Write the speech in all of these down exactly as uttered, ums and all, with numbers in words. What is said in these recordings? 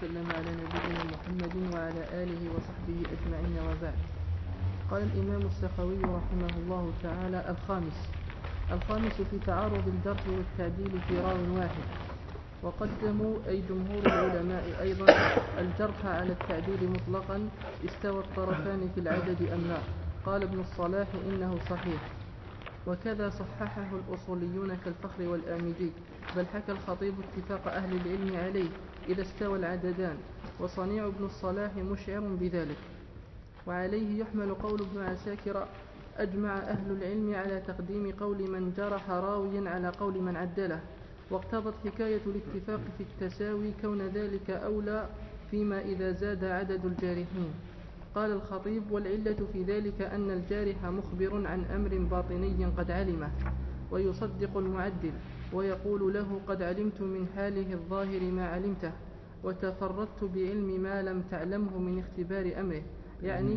وسلم على نبينا محمد وعلى آله وصحبه أجمعين، وبعد. قال الإمام السخاوي رحمه الله تعالى: الخامس الخامس في تعارض الجرح والتعديل في راو واحد. وقدموا أي جمهور العلماء أيضا الجرح على التعديل مطلقا، استوى الطرفان في العدد أم لا. قال ابن الصلاح: إنه صحيح. وكذا صححه الأصوليون كالفخر والآمدي، بل حكى الخطيب اتفاق أهل العلم عليه إذا استوى العددان، وصنيع ابن الصلاح مشعر بذلك. وعليه يحمل قول ابن عساكر: أجمع أهل العلم على تقديم قول من جرح راويا على قول من عدله، واقتضت حكاية الاتفاق في التساوي كون ذلك أولى فيما إذا زاد عدد الجارحين. قال الخطيب: والعلة في ذلك أن الجارح مخبر عن أمر باطني قد علمه، ويصدق المعدل ويقول له: قد علمت من حاله الظاهر ما علمته، وتفردت بعلم ما لم تعلمه من اختبار أمره، يعني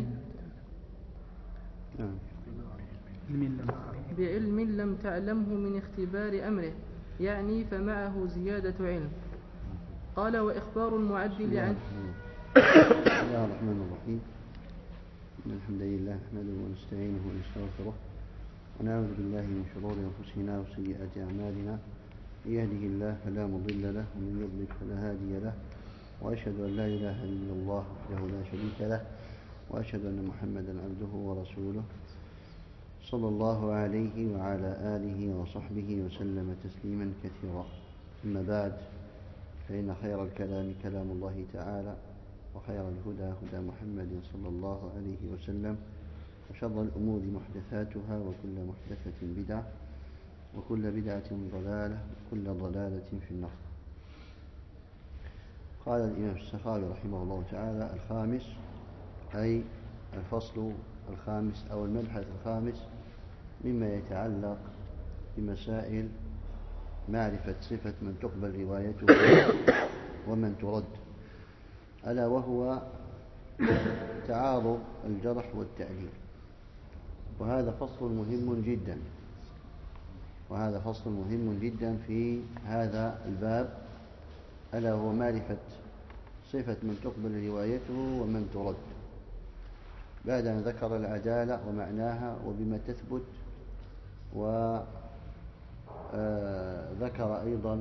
بعلم لم تعلمه من اختبار أمره، يعني فمعه زيادة علم. قال: وإخبار المعدل عن بسم الله الرحمن الرحيم. إن الحمد لله نحمده ونستعينه ونستغفره، ونعوذ بالله من شرور أنفسنا وسيئات أعمالنا. من يهده الله فلا مضل له، ومن يضلل فلا هادي له، وأشهد أن لا إله إلا الله وحده لا شريك له، وأشهد أن محمدا عبده ورسوله صلى الله عليه وعلى آله وصحبه وسلم تسليما كثيرا. أما بعد، فإن خير الكلام كلام الله تعالى، وخير الهدى هدى محمد صلى الله عليه وسلم، وشر الأمور محدثاتها، وكل محدثة بدعة، وكل بدعة ضلالة، وكل ضلالة في النار. قال الإمام السخاوي رحمه الله تعالى: الخامس أي الفصل الخامس أو المبحث الخامس مما يتعلق بمسائل معرفة صفة من تقبل روايته ومن ترد، ألا وهو تعارض الجرح والتعديل. وهذا فصل مهم جدا وهذا فصل مهم جدا في هذا الباب، ألا هو معرفة صفة من تقبل روايته ومن ترد، بعد أن ذكر العدالة ومعناها وبما تثبت، وذكر أيضا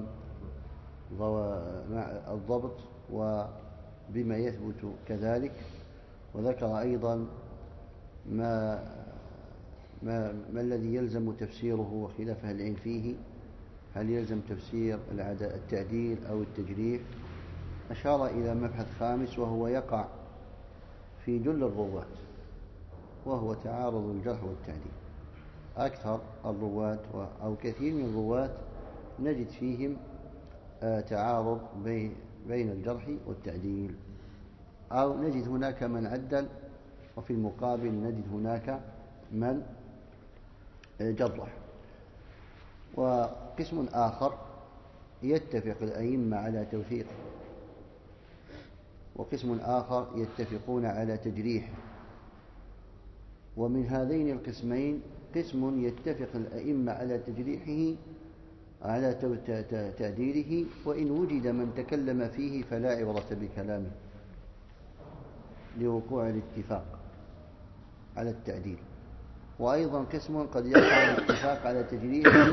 الضبط وبما يثبت كذلك، وذكر أيضا ما, ما, ما الذي يلزم تفسيره وخلاف أهل العلم فيه، هل يلزم تفسير التعديل أو التجريح. أشار إلى مبحث خامس وهو يقع في جل الرواة، وهو تعارض الجرح والتعديل. أكثر الرواة أو كثير من الرواة نجد فيهم تعارض بين الجرح والتعديل، أو نجد هناك من عدل، وفي المقابل نجد هناك من جرح. وقسم آخر يتفق الأئمة على توثيق، وقسم آخر يتفقون على تجريح. ومن هذين القسمين قسم يتفق الأئمة على تجريحه على تعديله، وإن وجد من تكلم فيه فلا عبرة بكلامه لوقوع الاتفاق على التعديل. وأيضا قسم قد يقع الاتفاق على تجريحه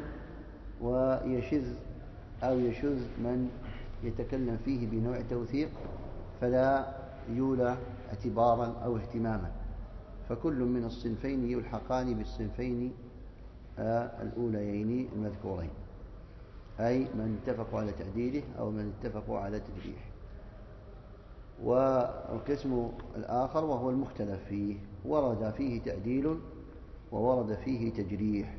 ويشذ أو يشذ من يتكلم فيه بنوع توثيق فلا يولى اعتبارا أو اهتماما. فكل من الصنفين يلحقان بالصنفين الأوليين المذكورين، أي من اتفقوا على تعديله أو من اتفقوا على تجريحه. والقسم الآخر وهو المختلف فيه، ورد فيه تعديل وورد فيه تجريح،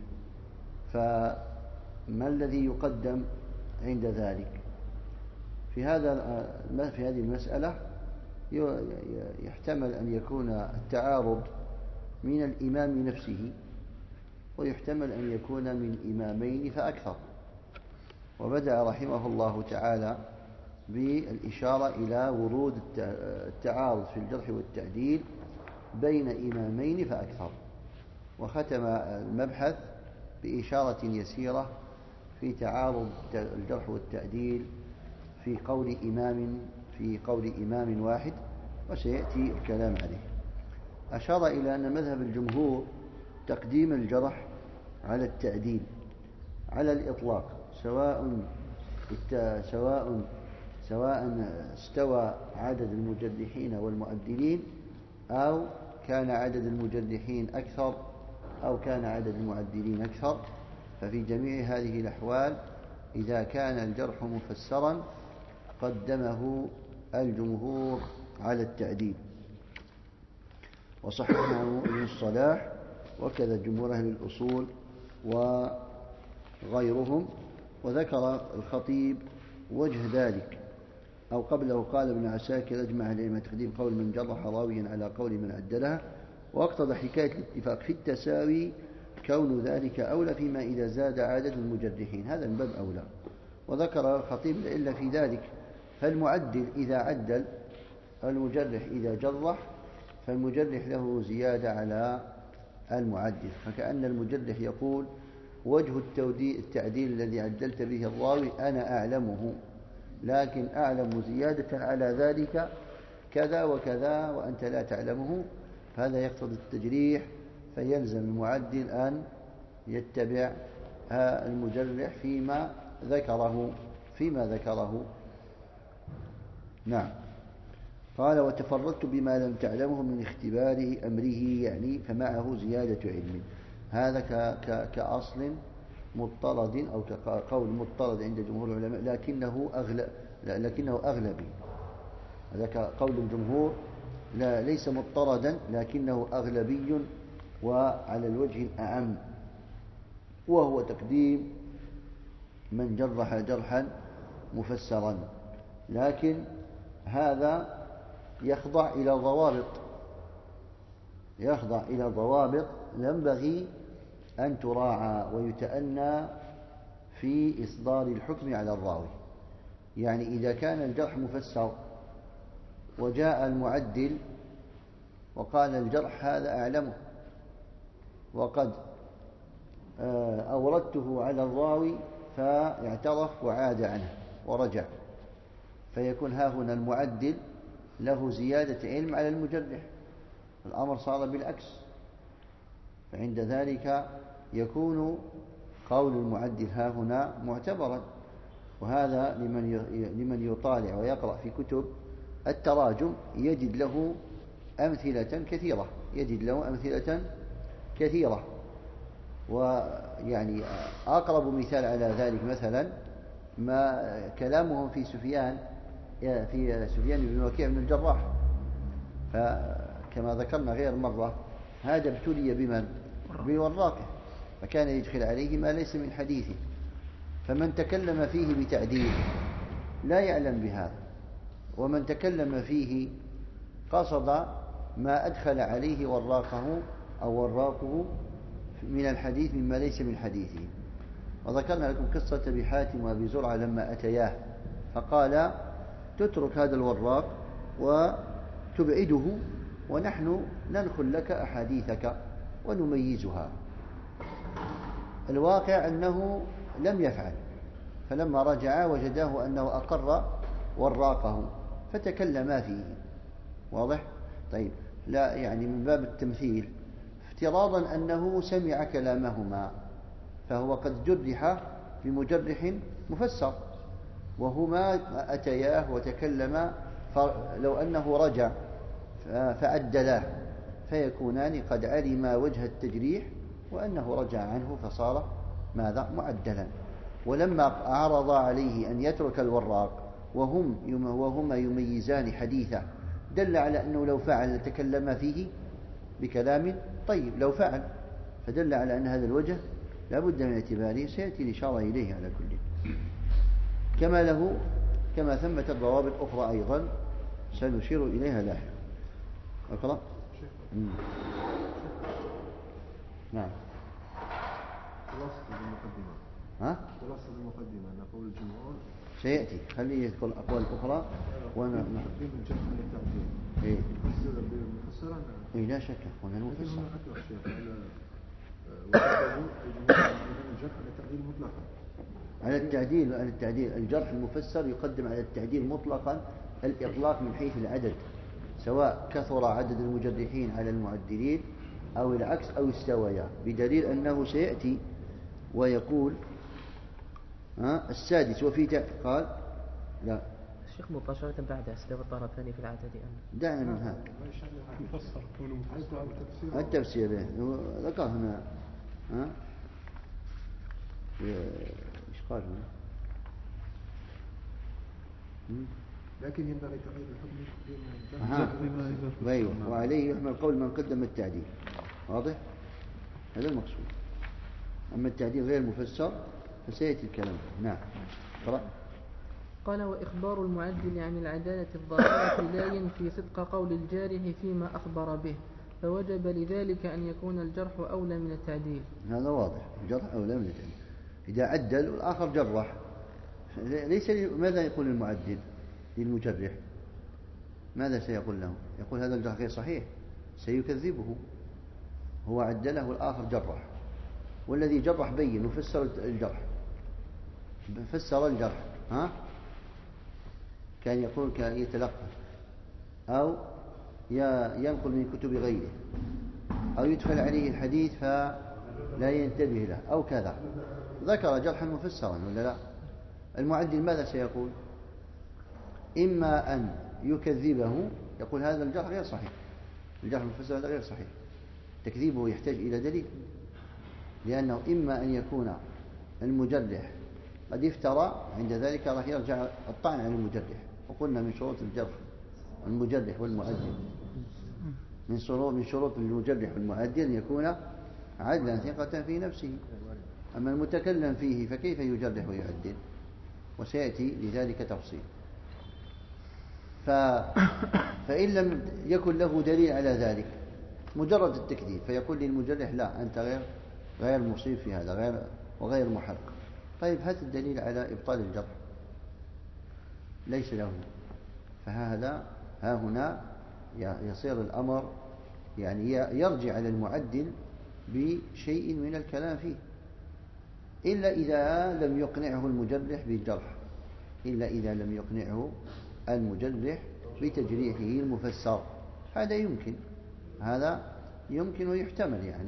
فما الذي يقدم عند ذلك؟ في هذا في هذه المسألة يحتمل أن يكون التعارض من الإمام نفسه، ويحتمل أن يكون من إمامين فأكثر. وبدأ رحمه الله تعالى بالإشارة إلى ورود التعارض في الجرح والتعديل بين إمامين فأكثر، وختم المبحث بإشارة يسيرة في تعارض الجرح والتعديل في قول إمام في قول إمام واحد، وسيأتي الكلام عليه. أشار إلى أن مذهب الجمهور تقديم الجرح على التعديل على الإطلاق، سواء سواء سواء استوى عدد المجرحين والمعدلين، أو كان عدد المجرحين أكثر أو كان عدد المعدلين أكثر. ففي جميع هذه الأحوال إذا كان الجرح مفسرا قدمه الجمهور على التعديل، وصححه ابن الصلاح وكذا جمهور أهل الأصول وغيرهم. وذكر الخطيب وجه ذلك، أو قبله قال ابن عساكر أجمع على تقديم قول من جرح راويا على قول من عدلها، واقتضى حكاية الاتفاق في التساوي كون ذلك أولى فيما إذا زاد عدد المجرحين، هذا من باب أولى. وذكر الخطيب إلا في ذلك، فالمعدل إذا عدل المجرح إذا جرح فالمجرح له زيادة على المعدل، فكأن المجرح يقول وجه التعديل الذي عدلت به الراوي أنا أعلمه، لكن أعلم زيادة على ذلك كذا وكذا وأنت لا تعلمه، فهذا يقتضي التجريح، فيلزم المعدل أن يتبع المجرح فيما ذكره فيما ذكره نعم. قال وتفردت بما لم تعلمه من اختباره أمره، يعني فمعه زيادة علم. هذا كأصل مضطرد أو كقول مضطرد عند جمهور العلماء، لكنه أغلب لكنه أغلبي. هذا كقول الجمهور لا ليس مضطردا لكنه أغلبي وعلى الوجه الأعم، وهو تقديم من جرح جرحا مفسرا، لكن هذا يخضع إلى ضوابط يخضع إلى ضوابط ينبغي أن تراعى ويتأنى في إصدار الحكم على الراوي. يعني إذا كان الجرح مفسر وجاء المعدل وقال الجرح هذا أعلمه وقد أوردته على الراوي فاعترف وعاد عنه ورجع، فيكون ها هنا المعدل له زيادة علم على المجرح، الأمر صار بالعكس، فعند ذلك يكون قول المعدل ها هنا معتبرا. وهذا لمن لمن يطالع ويقرأ في كتب التراجم يجد له أمثلة كثيرة يجد له أمثلة كثيرة ويعني أقرب مثال على ذلك مثلا ما كلامهم في سفيان في سفيان بن وكيع بن الجراح، فكما ذكرنا غير مرة هذا ابتلي بمن؟ بوراقه، فكان يدخل عليه ما ليس من حديثه، فمن تكلم فيه بتعديل لا يعلم بهذا، ومن تكلم فيه قصد ما أدخل عليه وراقه أو وراقه من الحديث مما ليس من حديثه. وذكرنا لكم قصة أبي حاتم وأبي زرعة لما أتياه فقال تترك هذا الوراق وتبعده ونحن ننقل لك أحاديثك ونميزها. الواقع أنه لم يفعل، فلما رجع وجداه أنه أقر وراقه فتكلما فيه. واضح؟ طيب، لا يعني من باب التمثيل افتراضا أنه سمع كلامهما، فهو قد جرح بمجرح مفسر وهما أتياه وتكلما، فلو أنه رجع فعدلاه فيكونان قد علما وجه التجريح وأنه رجع عنه فصار ماذا؟ معدلا. ولما عرض عليه أن يترك الوراق وهم وهما يميزان حديثه دل على أنه لو فعل لتكلم فيه بكلام طيب لو فعل، فدل على أن هذا الوجه لا بد من اعتباره، سيأتي الإشارة إليه على كل. كما له كما ثمة ضوابط أخرى أيضا سنشير إليها لاحقا. أقرأ؟ نعم. خلاصة المقدمة. ها؟ خلاصة المقدمة أن قول الجمهور سيأتي، خليه يذكر أقوال أخرى وأنا تقديم الجمع للتعديل. إيه. مفسرا. إيه لا شك هنا لكن نفسر. هنا أكثر شيء على وجهه الجمهور الجرح على التعديل مطلقا. على التعديل على التعديل الجرح المفسر يقدم على التعديل مطلقا، الإطلاق من حيث العدد، سواء كثر عدد المجرحين على المعدلين أو العكس أو استويا، بدليل أنه سيأتي ويقول ها السادس وفي قال لا الشيخ مباشرة بعد استوى الطرفان في العدد أم دعنا من هذا مفسر كونه مفسر على التفسير التفسير ذكر هنا ها ايش قال هنا لكن ينبغي تغيير الحكم بين ايوه وعليه يحمل قول من قدم التعديل. واضح؟ هذا المقصود. اما التعديل غير مفسر فسيأتي الكلام. نعم. قرأ. قال وإخبار المعدل عن العدالة الظاهرة لا ينفي صدق قول الجارح فيما أخبر به، فوجب لذلك أن يكون الجرح أولى من التعديل. هذا واضح، الجرح أولى من التعديل. إذا عدل والآخر جرح ليس ماذا يقول المعدل للمجرح؟ ماذا سيقول له؟ يقول هذا الجرح غير صحيح، سيكذبه. هو عدله والآخر جرح، والذي جرح بين وفسر الجرح، فسر الجرح ها؟ كان يقول كان يتلقى أو ينقل من كتب غيره أو يدخل عليه الحديث فلا ينتبه له أو كذا، ذكر جرحا مفسرا ولا لا؟ المعدل ماذا سيقول؟ إما أن يكذبه، يقول هذا الجرح غير صحيح، الجرح المفسر هذا غير صحيح، تكذيبه يحتاج إلى دليل، لأنه إما أن يكون المجرح قد افترى، عند ذلك راح يرجع الطعن على المجرح. وقلنا من شروط الجرح المجرح والمعدل، من شروط من شروط المجرح والمعدل أن يكون عدلا ثقة في نفسه. أما المتكلم فيه فكيف يجرح ويعدل؟ وسيأتي لذلك تفصيل. ف... فإن لم يكن له دليل على ذلك، مجرد التكذيب، فيقول للمجرح لا أنت غير غير مصيب في هذا، غير وغير محق. طيب هات الدليل على إبطال الجرح، ليس له. فهذا ها هنا يصير الأمر يعني يرجع على المعدل بشيء من الكلام فيه، إلا إذا لم يقنعه المجرح بالجرح، إلا إذا لم يقنعه المجرح بتجريحه المفسر. هذا يمكن، هذا يمكن ويحتمل يعني،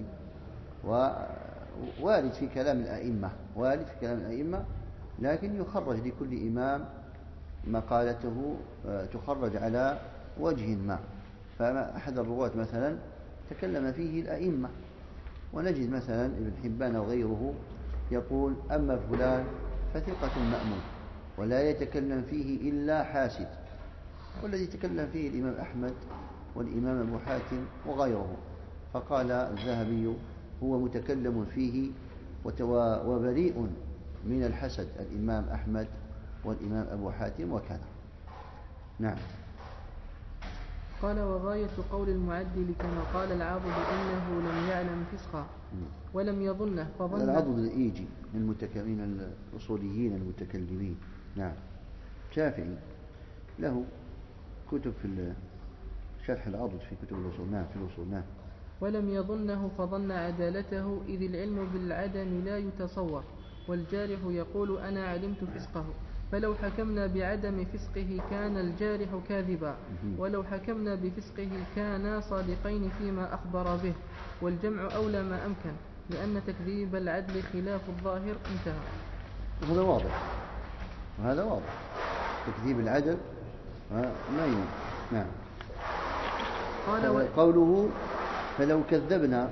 ووارد في كلام الأئمة، وارد في كلام الأئمة، لكن يخرج لكل إمام مقالته تخرج على وجه ما. فأحد الرواة مثلا تكلم فيه الأئمة، ونجد مثلا ابن حبان وغيره يقول أما فلان فثقة مأمون ولا يتكلم فيه إلا حاسد، والذي تكلم فيه الإمام أحمد والإمام أبو حاتم وغيره. فقال الذهبي هو متكلم فيه وبريء من الحسد الإمام أحمد والإمام أبو حاتم وكذا. نعم. قال وغاية قول المعدل كما قال العاضد إنه لم يعلم فسقا ولم يظنه فظن. العاضد الإيجي من الأصوليين المتكلمين. نعم. شافعي له كتب في شرح العاضد في كتب الأصول. نعم في الأصول. نعم. ولم يظنه فظن عدالته، إذ العلم بالعدم لا يتصور، والجارح يقول أنا علمت فسقه، فلو حكمنا بعدم فسقه كان الجارح كاذبا، ولو حكمنا بفسقه كانا صادقين فيما أخبر به، والجمع أولى ما أمكن، لأن تكذيب العدل خلاف الظاهر. انتهى. هذا واضح، وهذا واضح، تكذيب العدل ما يمكن. نعم. قال و... قوله فلو كذبنا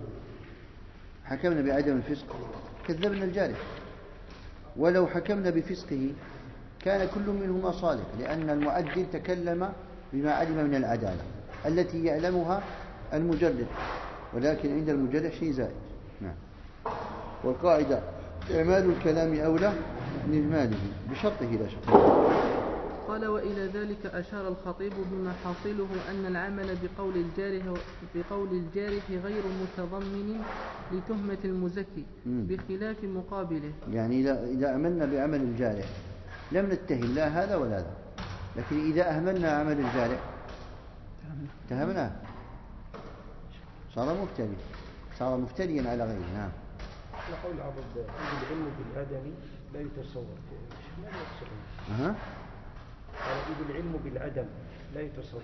حكمنا بعدم الفسق كذبنا الجارح، ولو حكمنا بفسقه كان كل منهما صالح، لأن المعدل تكلم بما علم من العدالة التي يعلمها المجرد، ولكن عند المجرد شيء زائد. نعم. والقاعدة إعمال الكلام أولى من إجماله بشرطه لا شرط. قال وإلى ذلك أشار الخطيب بما حاصله أن العمل بقول الجارح بقول الجارح غير متضمن لتهمة المزكي بخلاف مقابله. يعني إذا إذا أملنا بعمل الجارح لم نتهم لا هذا ولا هذا، لكن إذا أهملنا عمل الجارح اتهمناه، صار مفتري، صار مفتريا على غيره. نعم. قول عبد العلم بالآدمي لا يتصور. أها. قال إذ العلم بالعدم لا يتصور.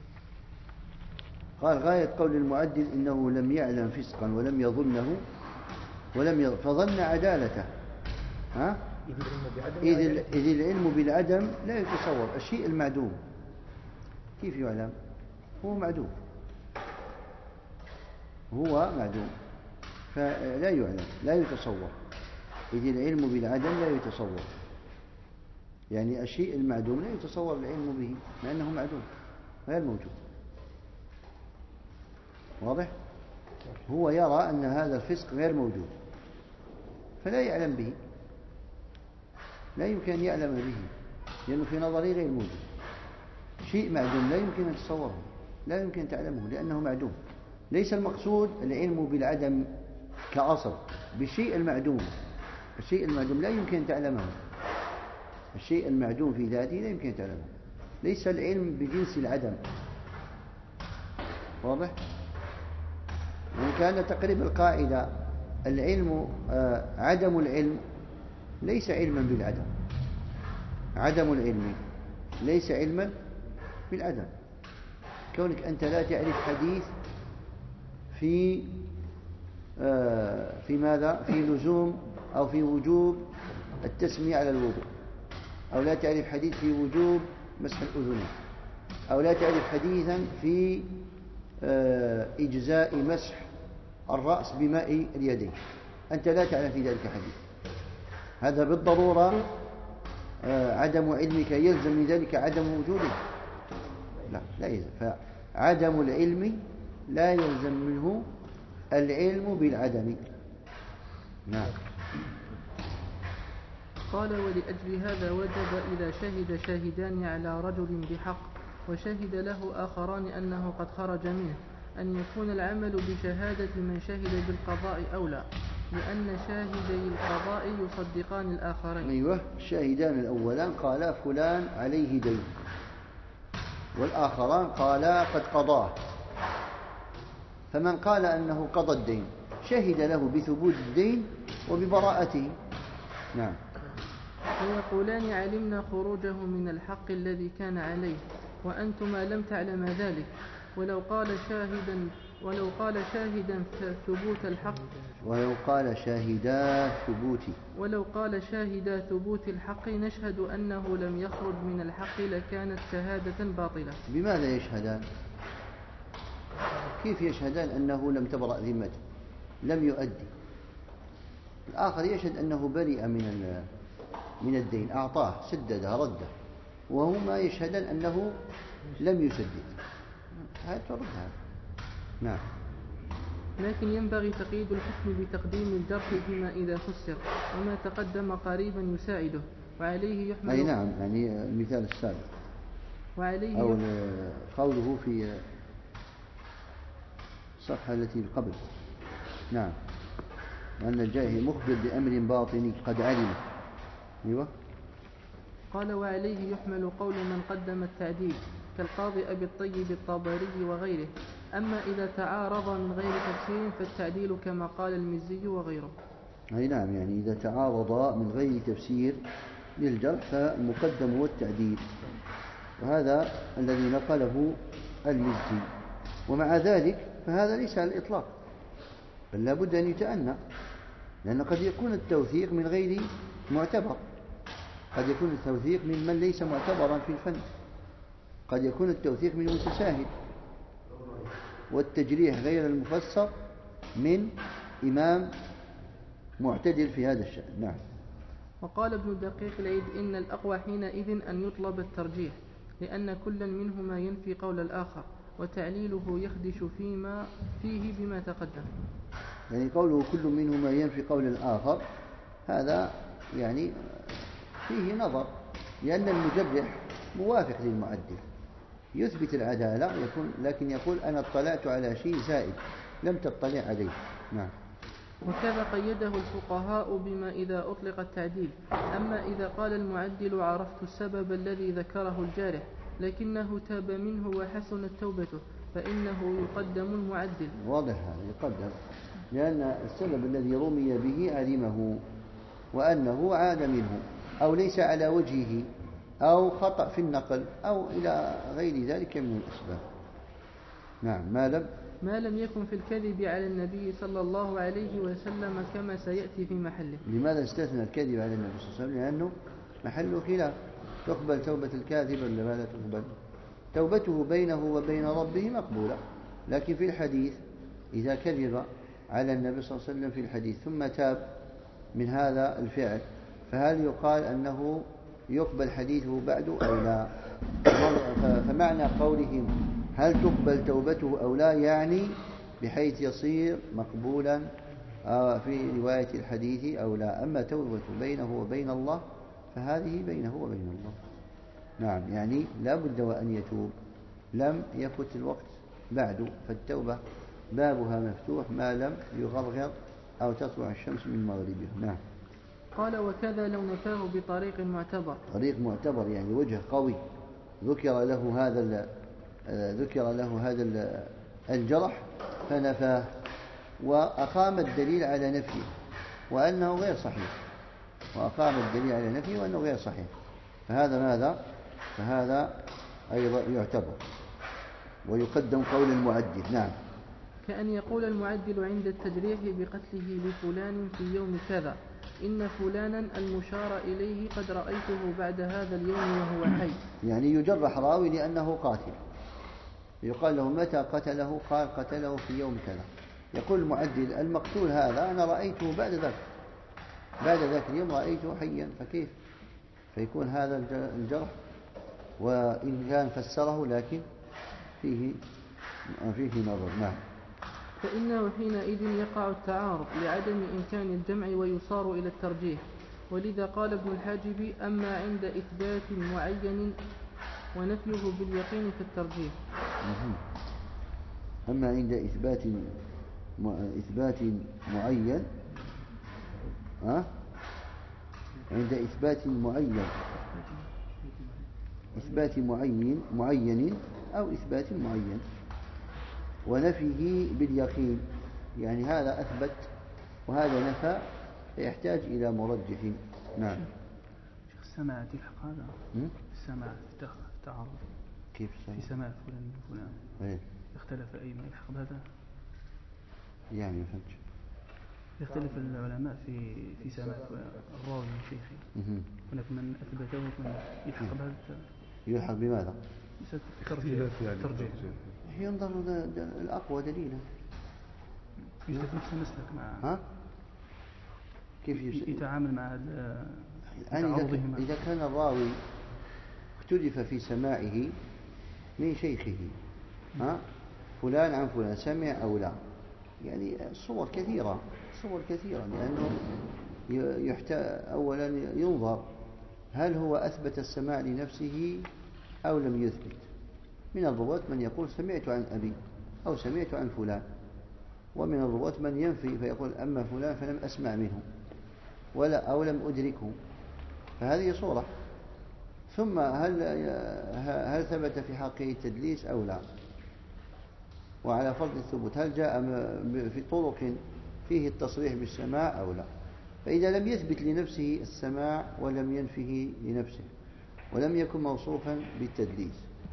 قال غاية قول المعدل إنه لم يعلم فسقا ولم يظنه ولم يظن فظن عدالته. ها؟ إذ العلم بعدم إذ, لا إذ العلم بالعدم لا يتصور. الشيء المعدوم كيف يعلم؟ هو معدوم، هو معدوم فلا يعلم، لا يتصور. إذ العلم بالعدم لا يتصور، يعني الشيء المعدوم لا يتصور العلم به لأنه معدوم غير موجود. واضح؟ هو يرى أن هذا الفسق غير موجود فلا يعلم به، لا يمكن أن يعلم به لأنه في نظره غير موجود. شيء معدوم لا يمكن أن تصوره، لا يمكن أن تعلمه لأنه معدوم. ليس المقصود العلم بالعدم كأصل، بالشيء المعدوم. الشيء المعدوم لا يمكن أن تعلمه، الشيء المعدوم في ذاته لا يمكن أن تعلمه. ليس العلم بجنس العدم. واضح؟ وإن كان تقريب القاعدة العلم آه عدم العلم ليس علما بالعدم، عدم العلم ليس علما بالعدم. كونك أنت لا تعرف حديث في آه في ماذا؟ في لزوم أو في وجوب التسمية على الوضوء، أو لا تعرف حديث في وجوب مسح الأذنين، أو لا تعرف حديثا في آه إجزاء مسح الرأس بماء اليدين، أنت لا تعلم في ذلك حديث. هذا بالضرورة آه عدم علمك يلزم من ذلك عدم وجوده؟ لا، لا يلزم. فعدم العلم لا يلزم منه العلم بالعدم. نعم. قال ولأجل هذا وجب إذا شهد شاهدان على رجل بحق وشهد له آخران أنه قد خرج منه أن يكون العمل بشهادة من شهد بالقضاء أولى، لأن شاهدي القضاء يصدقان الآخرين. أيوة، الشاهدان الأولان قالا فلان عليه دين، والآخران قالا قد قضاه. فمن قال أنه قضى الدين شهد له بثبوت الدين وببراءته. نعم. فيقولان علمنا خروجه من الحق الذي كان عليه وأنتما لم تعلم ذلك. ولو قال شاهدا ولو قال شاهدا ثبوت الحق ولو قال شاهدا ثبوت ولو قال شاهدا ثبوت الحق نشهد أنه لم يخرج من الحق لكانت شهادة باطلة. بماذا يشهدان؟ كيف يشهدان أنه لم تبرأ ذمته، لم يؤدي؟ الآخر يشهد أنه برئ من من الدين، أعطاه سدده رده، وهما يشهدان أنه لم يسدد. هذا ترد هذا. نعم. لكن ينبغي تقييد الحكم بتقديم الجرح فيما إذا فسر، وما تقدم قريبا يساعده، وعليه يحمل. أي نعم، يعني المثال السابق وعليه أو قوله في الصفحة التي قبل. نعم. وأن الجاهل مخبر بأمر باطني قد علم. أيوة. قال وعليه يحمل قول من قدم التعديل كالقاضي أبي الطيب الطبري وغيره. أما إذا تعارض من غير تفسير فالتعديل كما قال المزي وغيره. أي نعم، يعني إذا تعارض من غير تفسير للجرح فالمقدم هو التعديل، وهذا الذي نقله المزي. ومع ذلك فهذا ليس على الإطلاق، بل لابد أن يتأنى، لأن قد يكون التوثيق من غير معتبر، قد يكون التوثيق ممن ليس معتبرا في الفن، قد يكون التوثيق من متساهل، والتجريح غير المفسر من إمام معتدل في هذا الشأن. نعم. وقال ابن دقيق العيد إن الأقوى حينئذ أن يطلب الترجيح، لأن كل منهما ينفي قول الآخر، وتعليله يخدش فيما فيه بما تقدم. يعني قوله كل منهما ينفي قول الآخر هذا يعني فيه نظر، لأن المجرح موافق للمعدل، يثبت العدالة يكون، لكن يقول أنا اطلعت على شيء زائد لم تطلع عليه. نعم. وكذا قيده الفقهاء بما إذا أطلق التعديل. أما إذا قال المعدل عرفت السبب الذي ذكره الجارح لكنه تاب منه وحسنت توبته فإنه يقدم المعدل. واضح هذا، يقدم، لأن السبب الذي رمي به علمه وأنه عاد منه أو ليس على وجهه، أو خطأ في النقل أو إلى غير ذلك من الأسباب. نعم. ما لم ما لم يكن في الكذب على النبي صلى الله عليه وسلم كما سيأتي في محله. لماذا استثنى الكذب على النبي صلى الله عليه وسلم؟ لأنه محل خلاف. تقبل توبة الكاذب ولا ما لا تقبل؟ توبته بينه وبين ربه مقبولة، لكن في الحديث إذا كذب على النبي صلى الله عليه وسلم في الحديث ثم تاب من هذا الفعل، فهل يقال أنه يقبل حديثه بعد أو لا؟ فمعنى قولهم هل تقبل توبته أو لا يعني بحيث يصير مقبولا في رواية الحديث أو لا. أما توبة بينه وبين الله فهذه بينه وبين الله. نعم. يعني لا بد وأن يتوب، لم يفت الوقت بعد، فالتوبة بابها مفتوح ما لم يغرغر أو تطلع الشمس من مغربها. نعم. قال وكذا لو نفاه بطريق معتبر. طريق معتبر يعني وجه قوي ذكر له هذا ذكر له هذا الجرح فنفاه وأقام الدليل على نفيه وأنه غير صحيح، وأقام الدليل على نفيه وأنه غير صحيح، فهذا ماذا؟ فهذا أيضا يعتبر ويقدم قول المعدل. نعم. كأن يقول المعدل عند التجريح بقتله لفلان في يوم كذا إن فلانا المشار إليه قد رأيته بعد هذا اليوم وهو حي. يعني يجرح راوي لأنه قاتل، يقال له متى قتله؟ قال قتله في يوم كذا. يقول المعدل المقتول هذا أنا رأيته بعد ذاك بعد ذاك اليوم رأيته حيا، فكيف؟ فيكون هذا الجرح وإن كان فسره لكن فيه فيه نظر. نعم. فإنه حينئذ يقع التعارض لعدم إمكان الجمع ويصار إلى الترجيح. ولذا قال ابن الحاجب أما عند إثبات معين ونفيه باليقين في الترجيح. أما عند إثبات إثبات معين أه؟ عند إثبات معين إثبات معين معين أو إثبات معين ونفيه باليقين، يعني هذا أثبت وهذا نفى فيحتاج إلى مرجح. نعم. شيخ السماع تلحق هذا؟ السماع تعارض كيف السماع؟ في سماع فلان فلان ايه اختلف أي ما يلحق بهذا؟ يعني ما فهمتش. يختلف العلماء في في سماع الراوي من شيخه، هناك من أثبته ومن يلحق بهذا. يلحق بماذا؟ ترجيح. ترجيح ينظر الأقوى دليلا. يجلس نفس المسلك مع ها؟ كيف يتعامل مع تعارضهما؟ إذا كان الراوي اختلف في سماعه من شيخه، ها؟ فلان عن فلان سمع أو لا، يعني صور كثيرة صور كثيرة لأنه يحتاج أولا ينظر هل هو أثبت السماع لنفسه أو لم يثبت. من الرواة من يقول سمعت عن أبي أو سمعت عن فلان، ومن الرواة من ينفي فيقول أما فلان فلم أسمع منه ولا أو لم أدركه، فهذه صورة. ثم هل هل ثبت في حقه التدليس أو لا، وعلى فرض الثبوت هل جاء في طرق فيه التصريح بالسماع أو لا. فإذا لم يثبت لنفسه السماع ولم ينفه لنفسه ولم يكن موصوفا بالتدليس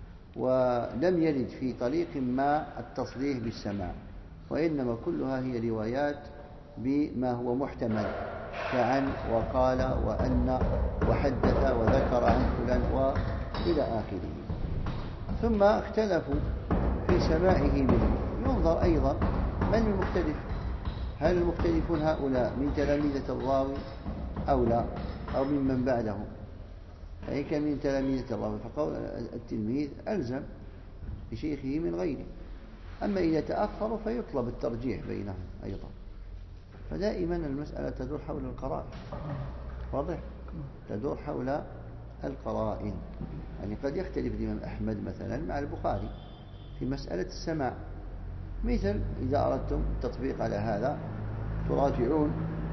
ولم يرد في طريق ما التصريح بالسماع، وإنما كلها هي روايات بما هو محتمل كعن وقال وأن وحدث وذكر عن فلان وإلى آخره، ثم اختلفوا في سماعه منه، ينظر أيضا من المختلف، هل المختلفون هؤلاء من تلاميذة الراوي أو لا أو ممن بعده. فإن كان من تلاميذة الراوي فقول التلميذ ألزم بشيخه من غيره، أما إذا تأخروا فيطلب الترجيح بينهم أيضا. فدائما المسألة تدور حول القرائن، واضح؟ تدور حول القرائن. يعني قد يختلف الإمام أحمد مثلا مع البخاري في مسألة السماع. مثل إذا أردتم التطبيق على هذا تراجعون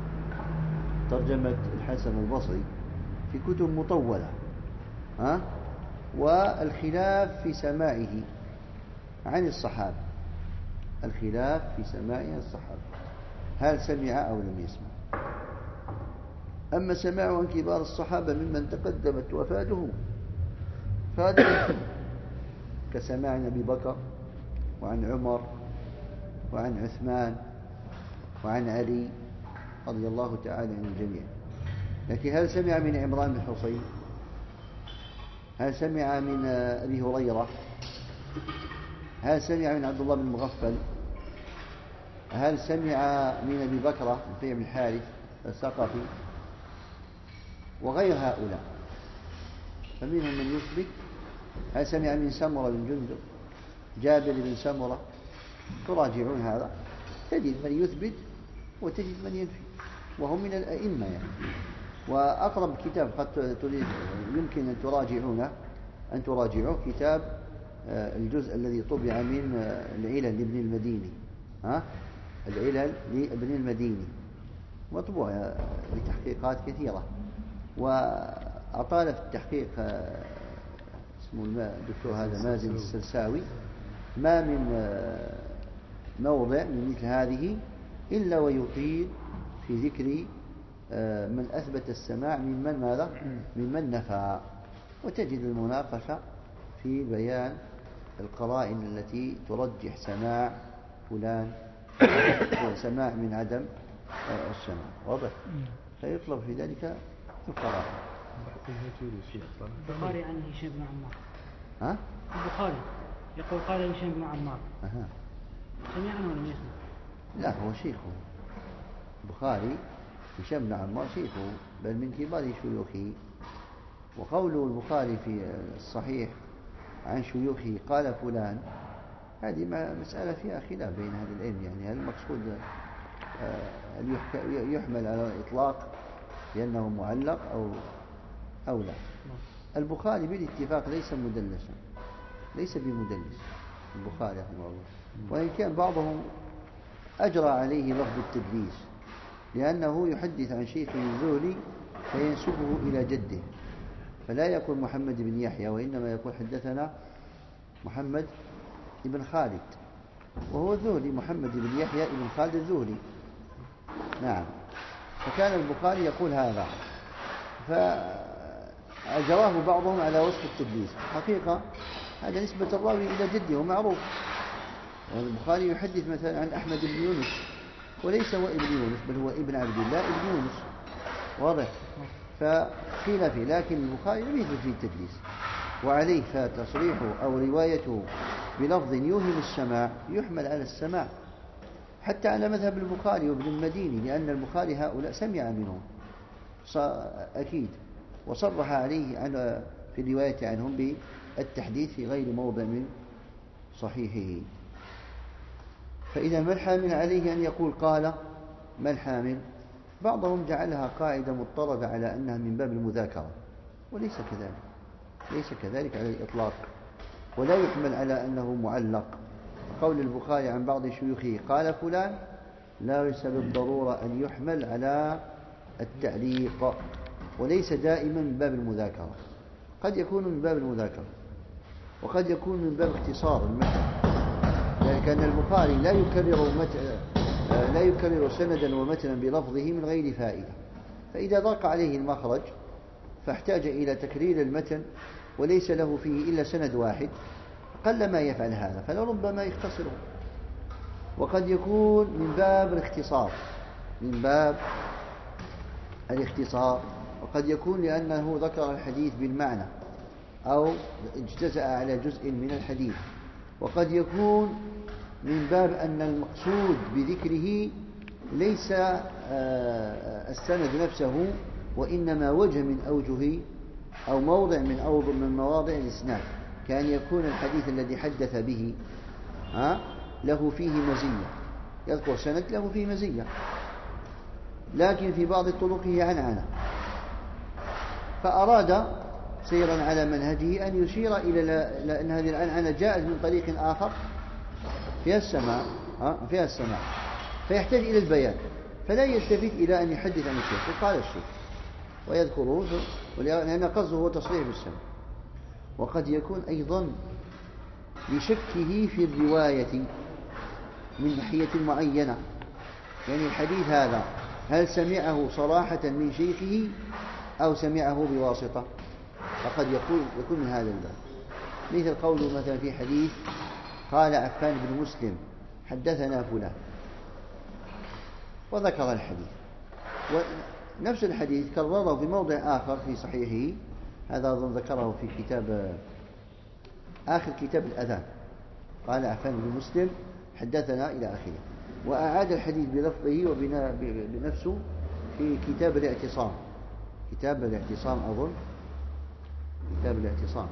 ترجمة الحسن البصري في كتب مطولة، ها؟ والخلاف في سماعه عن الصحابة، الخلاف في سماعه عن الصحابة، هل سمع أو لم يسمع. أما سماعه عن كبار الصحابة ممن تقدمت وفاتهم فهذا كسماع عن أبي بكر وعن عمر وعن عثمان وعن علي رضي الله تعالى عن الجميع. لكن هل سمع من عمران بن حصين؟ هل سمع من أبي هريرة؟ هل سمع من عبد الله بن مغفل؟ هل سمع من أبي بكر بن الحارث الثقفي وغير هؤلاء؟ فمنهم من يثبت. هل سمع من سمرة بن جندب، جابر بن سمرة؟ تراجعون هذا تجد من يثبت وتجد من ينفي، وهم من الأئمة يعني. وأقرب كتاب قد تريد يمكن أن تراجعونه أن تراجعوه كتاب الجزء الذي طبع من العلل لابن المديني، ها العلل لابن المديني، مطبوع بتحقيقات كثيرة. وأطال في التحقيق اسمه الدكتور هذا مازن السلساوي، ما من موضع من مثل هذه إلا ويطيل في ذكر من أثبت السماع ممن ماذا ممن نفى، وتجد المناقشة في بيان القرائن التي ترجح سماع فلان سماع من عدم السماع، واضح؟ فيطلب في ذلك القرائن. البخاري عن هشام بن عمار. ها؟ البخاري يقول قال هشام بن عمار. أها. سمع عنه ولم يسمع؟ لا، هو شيخه البخاري هشام بن عمار شيخه، بل من كبار شيوخه. وقوله البخاري في الصحيح عن شيوخه قال فلان، هذه مسألة فيها خلاف بين أهل العلم. يعني هل المقصود يحمل على الإطلاق لأنه معلق أو أو لا؟ البخاري بالاتفاق ليس مدلسا، ليس بمدلس البخاري رحمه الله، وإن كان بعضهم أجرى عليه لفظ التدليس، لأنه يحدث عن شيخه الزهري فينسبه إلى جده، فلا يقول محمد بن يحيى، وإنما يقول حدثنا محمد بن خالد، وهو الزهري محمد بن يحيى بن خالد الزهري. نعم. فكان البخاري يقول هذا، فأجراه بعضهم على وصف التدليس. حقيقة هذا نسبة الراوي إلى جده ومعروف. البخاري يحدث مثلا عن أحمد بن يونس، وليس هو ابن يونس بل هو ابن عبد الله ابن يونس، واضح؟ فقيل فيه، لكن البخاري لم يثبت فيه التدليس، وعليه فتصريحه أو روايته بلفظ يوهم السماع يحمل على السماع، حتى على مذهب البخاري وابن المديني، لأن البخاري هؤلاء سمع منهم أكيد، وصرح عليه في الرواية عنهم بالتحديث في غير موضع من صحيحه. فإذا ما الحامل عليه أن يقول قال؟ ما الحامل؟ بعضهم جعلها قاعدة مضطردة على أنها من باب المذاكرة، وليس كذلك، ليس كذلك على الإطلاق، ولا يحمل على أنه معلق. قول البخاري عن بعض شيوخه قال فلان ليس بالضرورة أن يحمل على التعليق، وليس دائما من باب المذاكرة، قد يكون من باب المذاكرة وقد يكون من باب اختصار المتن، لأن البخاري لا يكرر متن لا يكرر سندا ومتنا بلفظه من غير فائدة، فإذا ضاق عليه المخرج فاحتاج إلى تكرير المتن وليس له فيه إلا سند واحد، قل ما يفعل هذا، فلربما يختصره. وقد يكون من باب الاختصار من باب الاختصار وقد يكون لأنه ذكر الحديث بالمعنى أو اجتزأ على جزء من الحديث، وقد يكون من باب أن المقصود بذكره ليس السند نفسه، وإنما وجه من أوجه أو موضع من أوضع من مواضع الإسناد، كان يكون الحديث الذي حدث به ها له فيه مزية، يذكر سند له فيه مزية، لكن في بعض طرقه عنعنة، فأراد سيرا على منهجه أن يشير إلى أن هذه العنعنة جاءت من طريق آخر فيها السماع فيها السماع فيحتاج إلى البيان، فلا يلتفت إلى أن يحدث عن الشيخ، فقال الشيخ ويذكره، لأن قصده هو تصريح بالسمع. وقد يكون أيضا لشكه في الرواية من ناحية معينة، يعني الحديث هذا هل سمعه صراحة من شيخه أو سمعه بواسطة، فقد يكون يكون من هذا الباب. مثل قوله مثلا في حديث قال عفان بن مسلم حدثنا فلان وذكر الحديث، ونفس الحديث كرره في موضع آخر في صحيحه، هذا أظن ذكره في كتاب آخر كتاب الأذان، قال عفان بن مسلم حدثنا إلى آخره، وأعاد الحديث بلفظه وبنفسه في كتاب الاعتصام، كتاب الاعتصام أظن كتاب الاعتصام،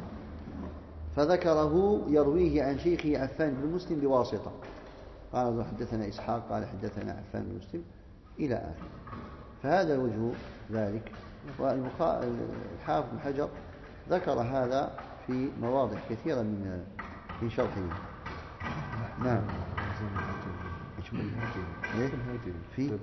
فذكره يرويه عن شيخه عفان بن مسلم بواسطة، قال حدثنا إسحاق قال حدثنا عفان بن مسلم إلى آخره. فهذا وجه ذلك. والحافظ بن حجر ذكر هذا في مواضع كثيرة من في شرحه. نعم. في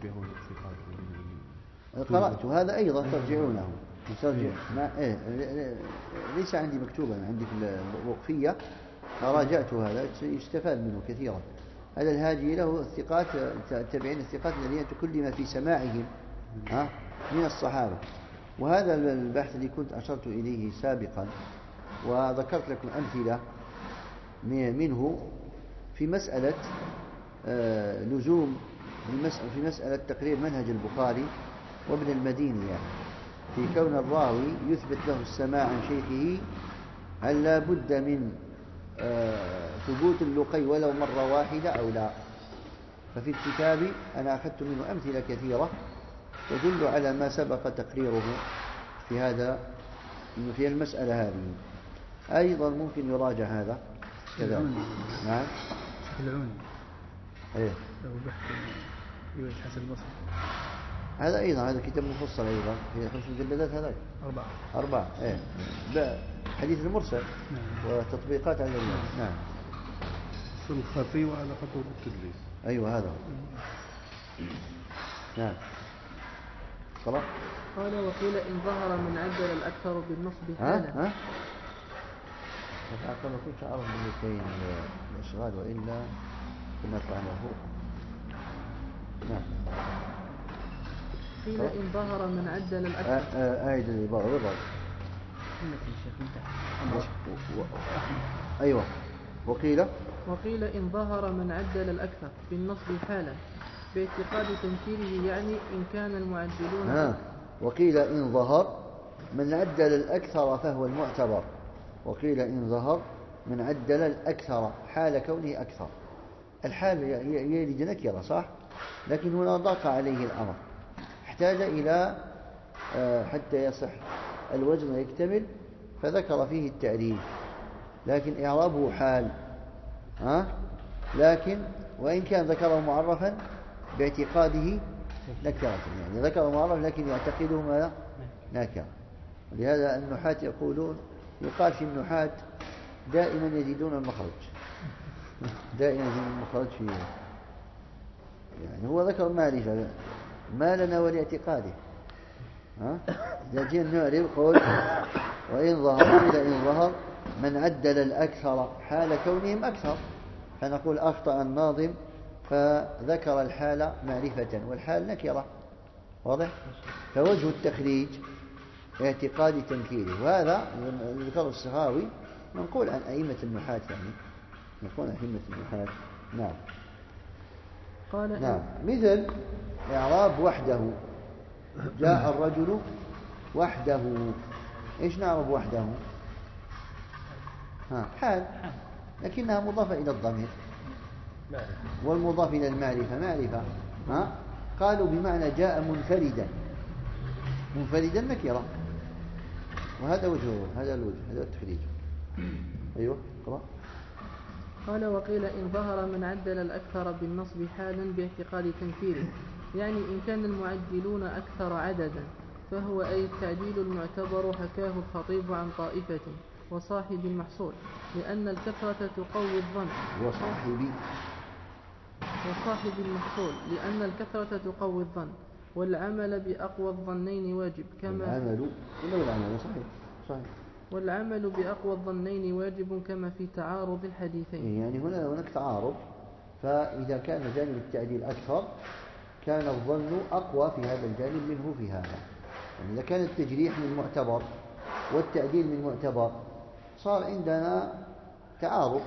قرأت هذا أيضا ترجعونه ترجع ما إيه ليس عندي مكتوبا، عندي في الوقفية راجعت هذا يستفاد منه كثيرا. هذا الهادي له الثقات التابعين الثقات الذين تكلم في سماعهم ها من الصحابة. وهذا البحث اللي كنت أشرت إليه سابقا وذكرت لكم أمثلة منه في مسألة لزوم في مسألة تقرير منهج البخاري وابن المديني، يعني في كون الراوي يثبت له السماع عن شيخه هل لا بد من ثبوت اللقي ولو مرة واحدة أو لا. ففي الكتاب أنا أخذت منه أمثلة كثيرة تدل على ما سبق تقريره في هذا في المسألة هذه. أيضا ممكن يراجع هذا كذا. نعم العون ايه له بحث رواية حسن البصري، هذا أيضا هذا كتاب مفصل أيضا في خمس مجلدات، هذا أربعة أربعة إيه حديث المرسل نعم. وتطبيقات على الناس. نعم الخفي وعلاقته بالتدليس. أيوة هذا نعم. صلاح قال وقيل إن ظهر من عدل الأكثر بالنصب ها حالا. ها أقول ما كنت أعرف من الأشغال وإلا كنا طلعنا فوق. نعم. قيل إن ظهر من عدل الأكثر آية الإبارة بالضبط. أيوة. وقيل وقيل إن ظهر من عدل الأكثر بالنصب حالا باعتقاد تنكيره، يعني إن كان المعدلون ها. وقيل إن ظهر من عدل الأكثر فهو المعتبر. وقيل إن ظهر من عدل الأكثر حال كونه أكثر. الحال يلي نكرة صح، لكن هنا ضاق عليه الأمر، احتاج إلى حتى يصح الوزن ويكتمل فذكر فيه التعريف، لكن إعرابه حال ها. لكن وإن كان ذكره معرفا باعتقاده نكرة، يعني ذكره معرف لكن يعتقده ماذا نكرة. ولهذا النحاة يقولون يقال في النحاة دائما يجدون المخرج دائما يجدون المخرج فيه، يعني هو ذكر معرفة ما لنا ولاعتقاده ها. إذا جينا نعرف قول وإن ظهر إلى إن ظهر من عدل الأكثر حال كونهم أكثر، فنقول أخطأ الناظم فذكر الحال معرفة والحال نكرة، واضح. فوجه التخريج اعتقاد تنكيره، وهذا ذكر السخاوي نقول عن أئمة النحاة، يعني نقول عن أئمة النحاة. نعم. قال نعم. مثل إعراب وحده، جاء الرجل وحده، إيش نعرف وحده؟ ها حال، لكنها مضافة إلى الضمير والمضاف إلى المعرفة معرفة ها. قالوا بمعنى جاء منفردا، منفردا نكرة، وهذا وجهه، هذا الوجه، هذا التخريج. أيوة قرأ. قال وقيل إن ظهر من عدل الأكثر بالنصب حالا باعتقاد تنكيره، يعني إن كان المعدلون أكثر عددا فهو أي التعديل المعتبر حكاه الخطيب عن طائفة وصاحب المحصول، لأن الكثرة تقوي الظن وصاحب وصاحب المحصول لأن الكثرة تقوي الظن، والعمل بأقوى الظنين واجب كما العمل ولا العمل صحيح صحيح والعمل بأقوى الظنين واجب كما في تعارض الحديثين. يعني هنا هناك تعارض، فإذا كان جانب التعديل أكثر كان الظن أقوى في هذا الجانب منه في هذا. يعني إذا كان التجريح من معتبر والتعديل من معتبر صار عندنا تعارض،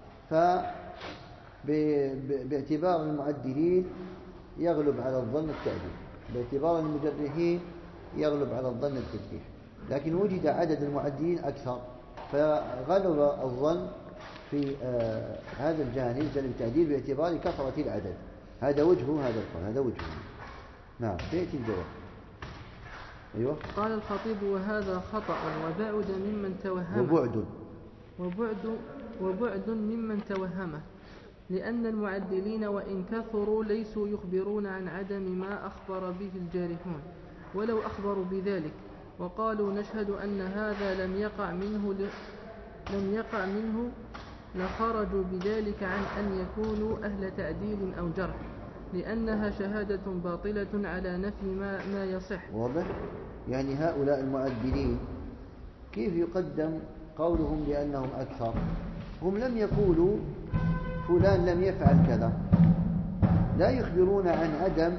فباعتبار المعدلين يغلب على الظن التعديل، باعتبار المجرحين يغلب على الظن التجريح، لكن وجد عدد المعدلين أكثر فغلب الظن في آه هذا الجانب جانب التعديل باعتبار كثرة العدد. هذا وجهه هذا القول، هذا وجهه. نعم، بيأتي الجواب. أيوة. قال الخطيب: وهذا خطأ وبعد ممن توهمه. وبعد وبعد وبعد ممن توهمه، لأن المعدلين وإن كثروا ليسوا يخبرون عن عدم ما أخبر به الجارحون ولو أخبروا بذلك، وقالوا نشهد أن هذا لم يقع منه ل... لم يقع منه لخرجوا بذلك عن أن يكونوا أهل تعديل أو جرح، لأنها شهادة باطلة على نفي ما, ما يصح. واضح؟ يعني هؤلاء المعدلين كيف يقدم قولهم بأنهم أكثر؟ هم لم يقولوا فلان لم يفعل كذا، لا يخبرون عن عدم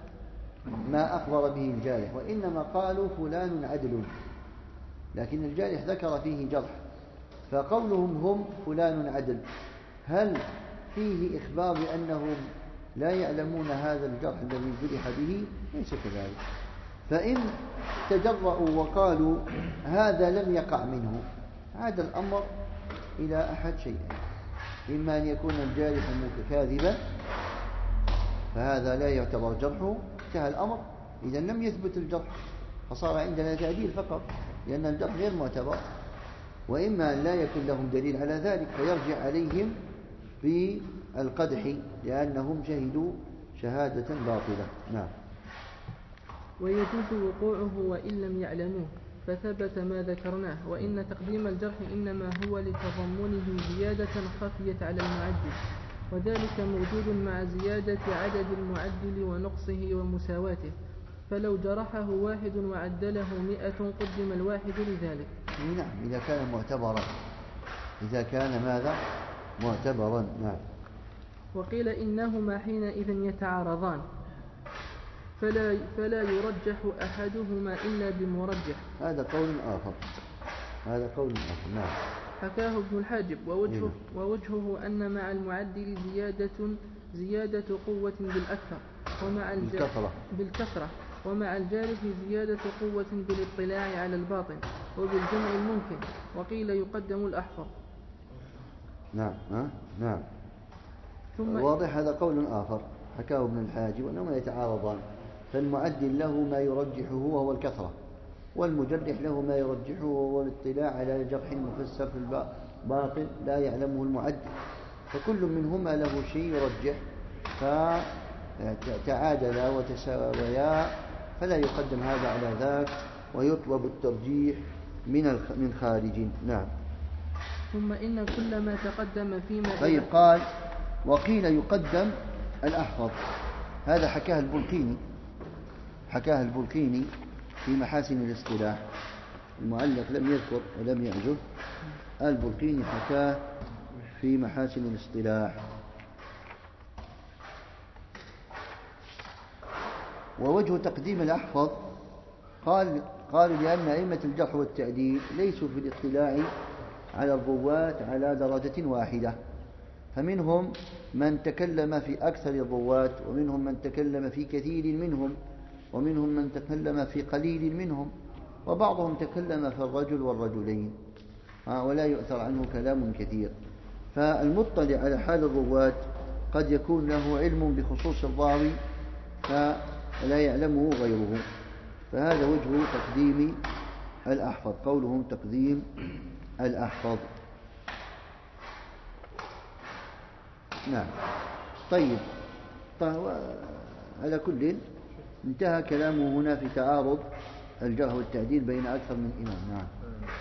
ما أخبر به الجارح، وإنما قالوا فلان عدل، لكن الجارح ذكر فيه جرح، فقولهم هم فلان عدل هل فيه إخبار بأنهم لا يعلمون هذا الجرح الذي جرح به؟ ليس كذلك. فإن تجرؤوا وقالوا هذا لم يقع منه، عاد الأمر إلى أحد شيئين: إما أن يكون الجارح كاذبا فهذا لا يعتبر جرحه، انتهى الأمر، إذا لم يثبت الجرح فصار عندنا تعديل فقط لأن الجرح غير معتبر، وإما أن لا يكون لهم دليل على ذلك فيرجع عليهم بالقدح لأنهم شهدوا شهادة باطلة. نعم. ويجوز وقوعه وإن لم يعلموه، فثبت ما ذكرناه، وإن تقديم الجرح إنما هو لتضمنه زيادة خفيت على المعدل، وذلك موجود مع زيادة عدد المعدل ونقصه ومساواته، فلو جرحه واحد وعدله مئة قدم الواحد لذلك. نعم، إذا كان معتبرا، إذا كان ماذا؟ معتبرا. نعم. وقيل إنهما حينئذ يتعارضان، فلا, فلا يرجح أحدهما إلا بمرجح. هذا قول آخر، هذا قول آخر. نعم. حكاه ابن الحاجب، ووجهه, ووجهه أن مع المعدل زيادة زيادة قوة بالأكثر ومع بالكثرة. بالكثرة ومع الجارح زيادة قوة بالاطلاع على الباطن وبالجمع الممكن، وقيل يقدم الأحفظ. نعم. ها؟ نعم. ثم واضح، هذا قول آخر حكاه ابن الحاجب وأنهما يتعارضان، فالمعدل له ما يرجحه وهو الكثرة، والمجرح له ما يرجحه وهو الاطلاع على جرح مفسر في الباطن لا يعلمه المعدل، فكل منهما له شيء يرجح فتعادلا وتساويا، فلا يقدم هذا على ذاك ويطلب الترجيح من من خارج. نعم. ثم إن كل ما تقدم فيما طيب، قال وقيل يقدم الأحفظ، هذا حكاه البلقيني، حكاه البلقيني في محاسن الاصطلاح، المعلق لم يذكر ولم يعجب، البلقيني حكاه في محاسن الاصطلاح. ووجه تقديم الأحفظ قال قالوا لأن أئمة الجرح والتعديل ليسوا في الاطلاع على الرواة على درجة واحدة، فمنهم من تكلم في أكثر الرواة، ومنهم من تكلم في كثير منهم، ومنهم من تكلم في قليل منهم، وبعضهم تكلم في الرجل والرجلين ولا يؤثر عنه كلام كثير. فالمطلع على حال الرواة قد يكون له علم بخصوص الراوي فلا يعلمه غيره، فهذا وجه تقديم الأحفظ، قولهم تقديم الأحفظ. نعم. طيب, طيب على كل انتهى كلامه هنا في تعارض الجرح والتعديل بين أكثر من إمام. نعم.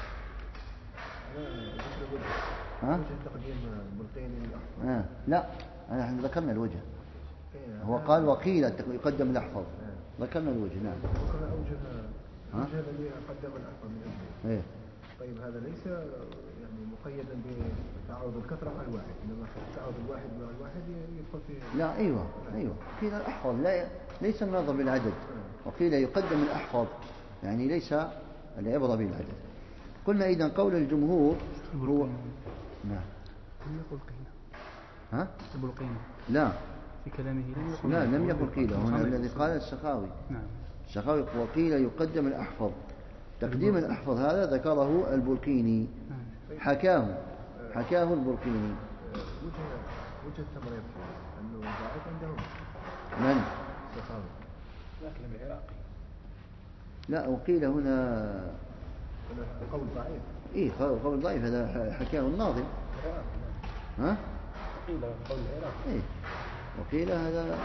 ها؟ تقديم البلقيني للأحفظ. آه. لا، أنا ذكرنا الوجه. هو قال وقيل يقدم الأحفظ، ذكرنا الوجه. نعم. ذكرنا أوجه الوجه الذي قدم الأحفظ من أجله. إيه. طيب هذا ليس يعني مقيدا بتعارض الكثرة مع الواحد، إنما تعارض الواحد مع الواحد يدخل في. لا، أيوة أيوة قيل الأحفظ، لا ليس النظر بالعدد، وقيل يقدم الأحفظ يعني ليس العبرة بالعدد. قلنا إذن قول الجمهور هو. نعم. لم يقل قيل. ها؟ البلقيني لا في كلامه لم يقل لا لم يقل قيل، هنا مصنف. الذي قال السخاوي. نعم. السخاوي وقيل يقدم الأحفظ. تقديم الأحفظ هذا ذكره البلقيني، نعم. حكاه حكاه البلقيني. وجه وجه التمريض أنه ضعيف عندهم من؟ السخاوي. لكن العراقي لا وقيل هنا هنا قول ضعيف. إيه قول ضعيف، هذا حكاه الناظم. العراقي نعم. ها؟ قيل قول العراقي. إيه وقيل هذا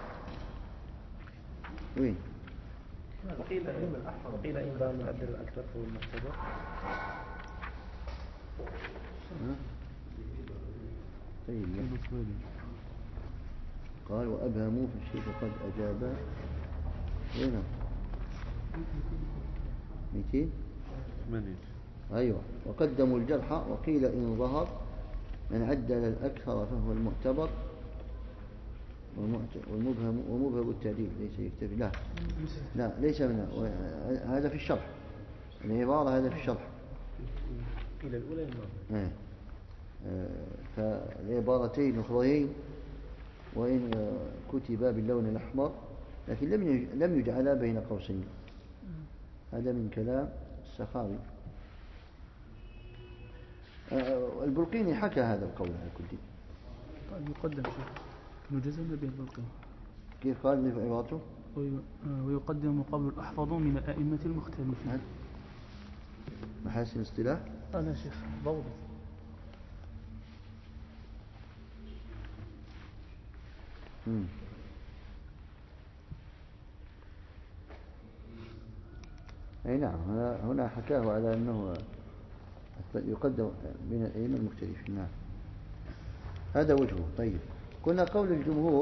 وين؟ وقيل وقيل إن بان المعدل الأكثر فهو المعتبر. ها؟ طيب قال وأبهموا في الشيء فقد أجابا. وين ميتين ثمانية؟ أيوة. وقدموا الجرح وقيل إن ظهر من عدل الأكثر فهو المعتبر والمبهم ومبهم التعديل ليس يكتفي. لا لا ليس منها، هذا في الشرح العبارة، هذا في الشرح. قيل الأولى الماضي. فالعبارتين أخرين وإن كتبا باللون الأحمر لكن لم لم يجعلا بين قوسين. هذا من كلام السخاوي. البلقيني حكى هذا القول على كل شيء. طيب يقدم شيخ إنه جزم به البلقيني. كيف قال في عبارته؟ ويقدم قبل الأحفظ من الأئمة المختلفين. محاسن اصطلاح. أنا شيخ ضوضي. امم أي نعم، هنا حكاه على أنه يقدم من الأئمة المختلفين. نعم هذا وجهه. طيب قلنا قول الجمهور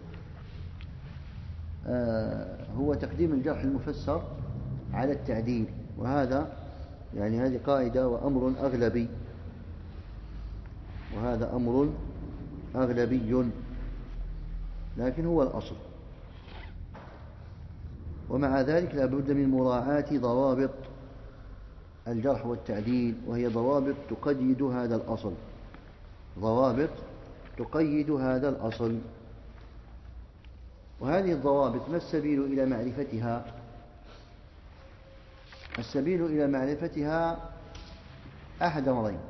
آه هو تقديم الجرح المفسر على التعديل، وهذا يعني هذه قاعدة وأمر أغلبي، وهذا أمر أغلبي لكن هو الأصل. ومع ذلك لا بد من مراعاة ضوابط الجرح والتعديل، وهي ضوابط تقيد هذا الأصل، ضوابط تقيد هذا الأصل. وهذه الضوابط ما السبيل إلى معرفتها؟ السبيل إلى معرفتها أحد أمرين: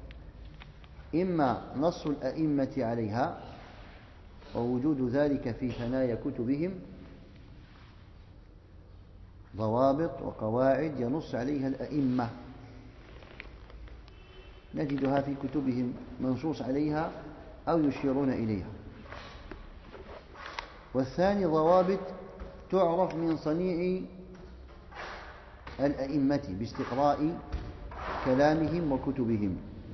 إما نص الأئمة عليها ووجود ذلك في ثنايا كتبهم، ضوابط وقواعد ينص عليها الأئمة نجدها في كتبهم منصوص عليها أو يشيرون إليها. والثاني ضوابط تعرف من صنيع الأئمة باستقراء كلامهم وكتبهم.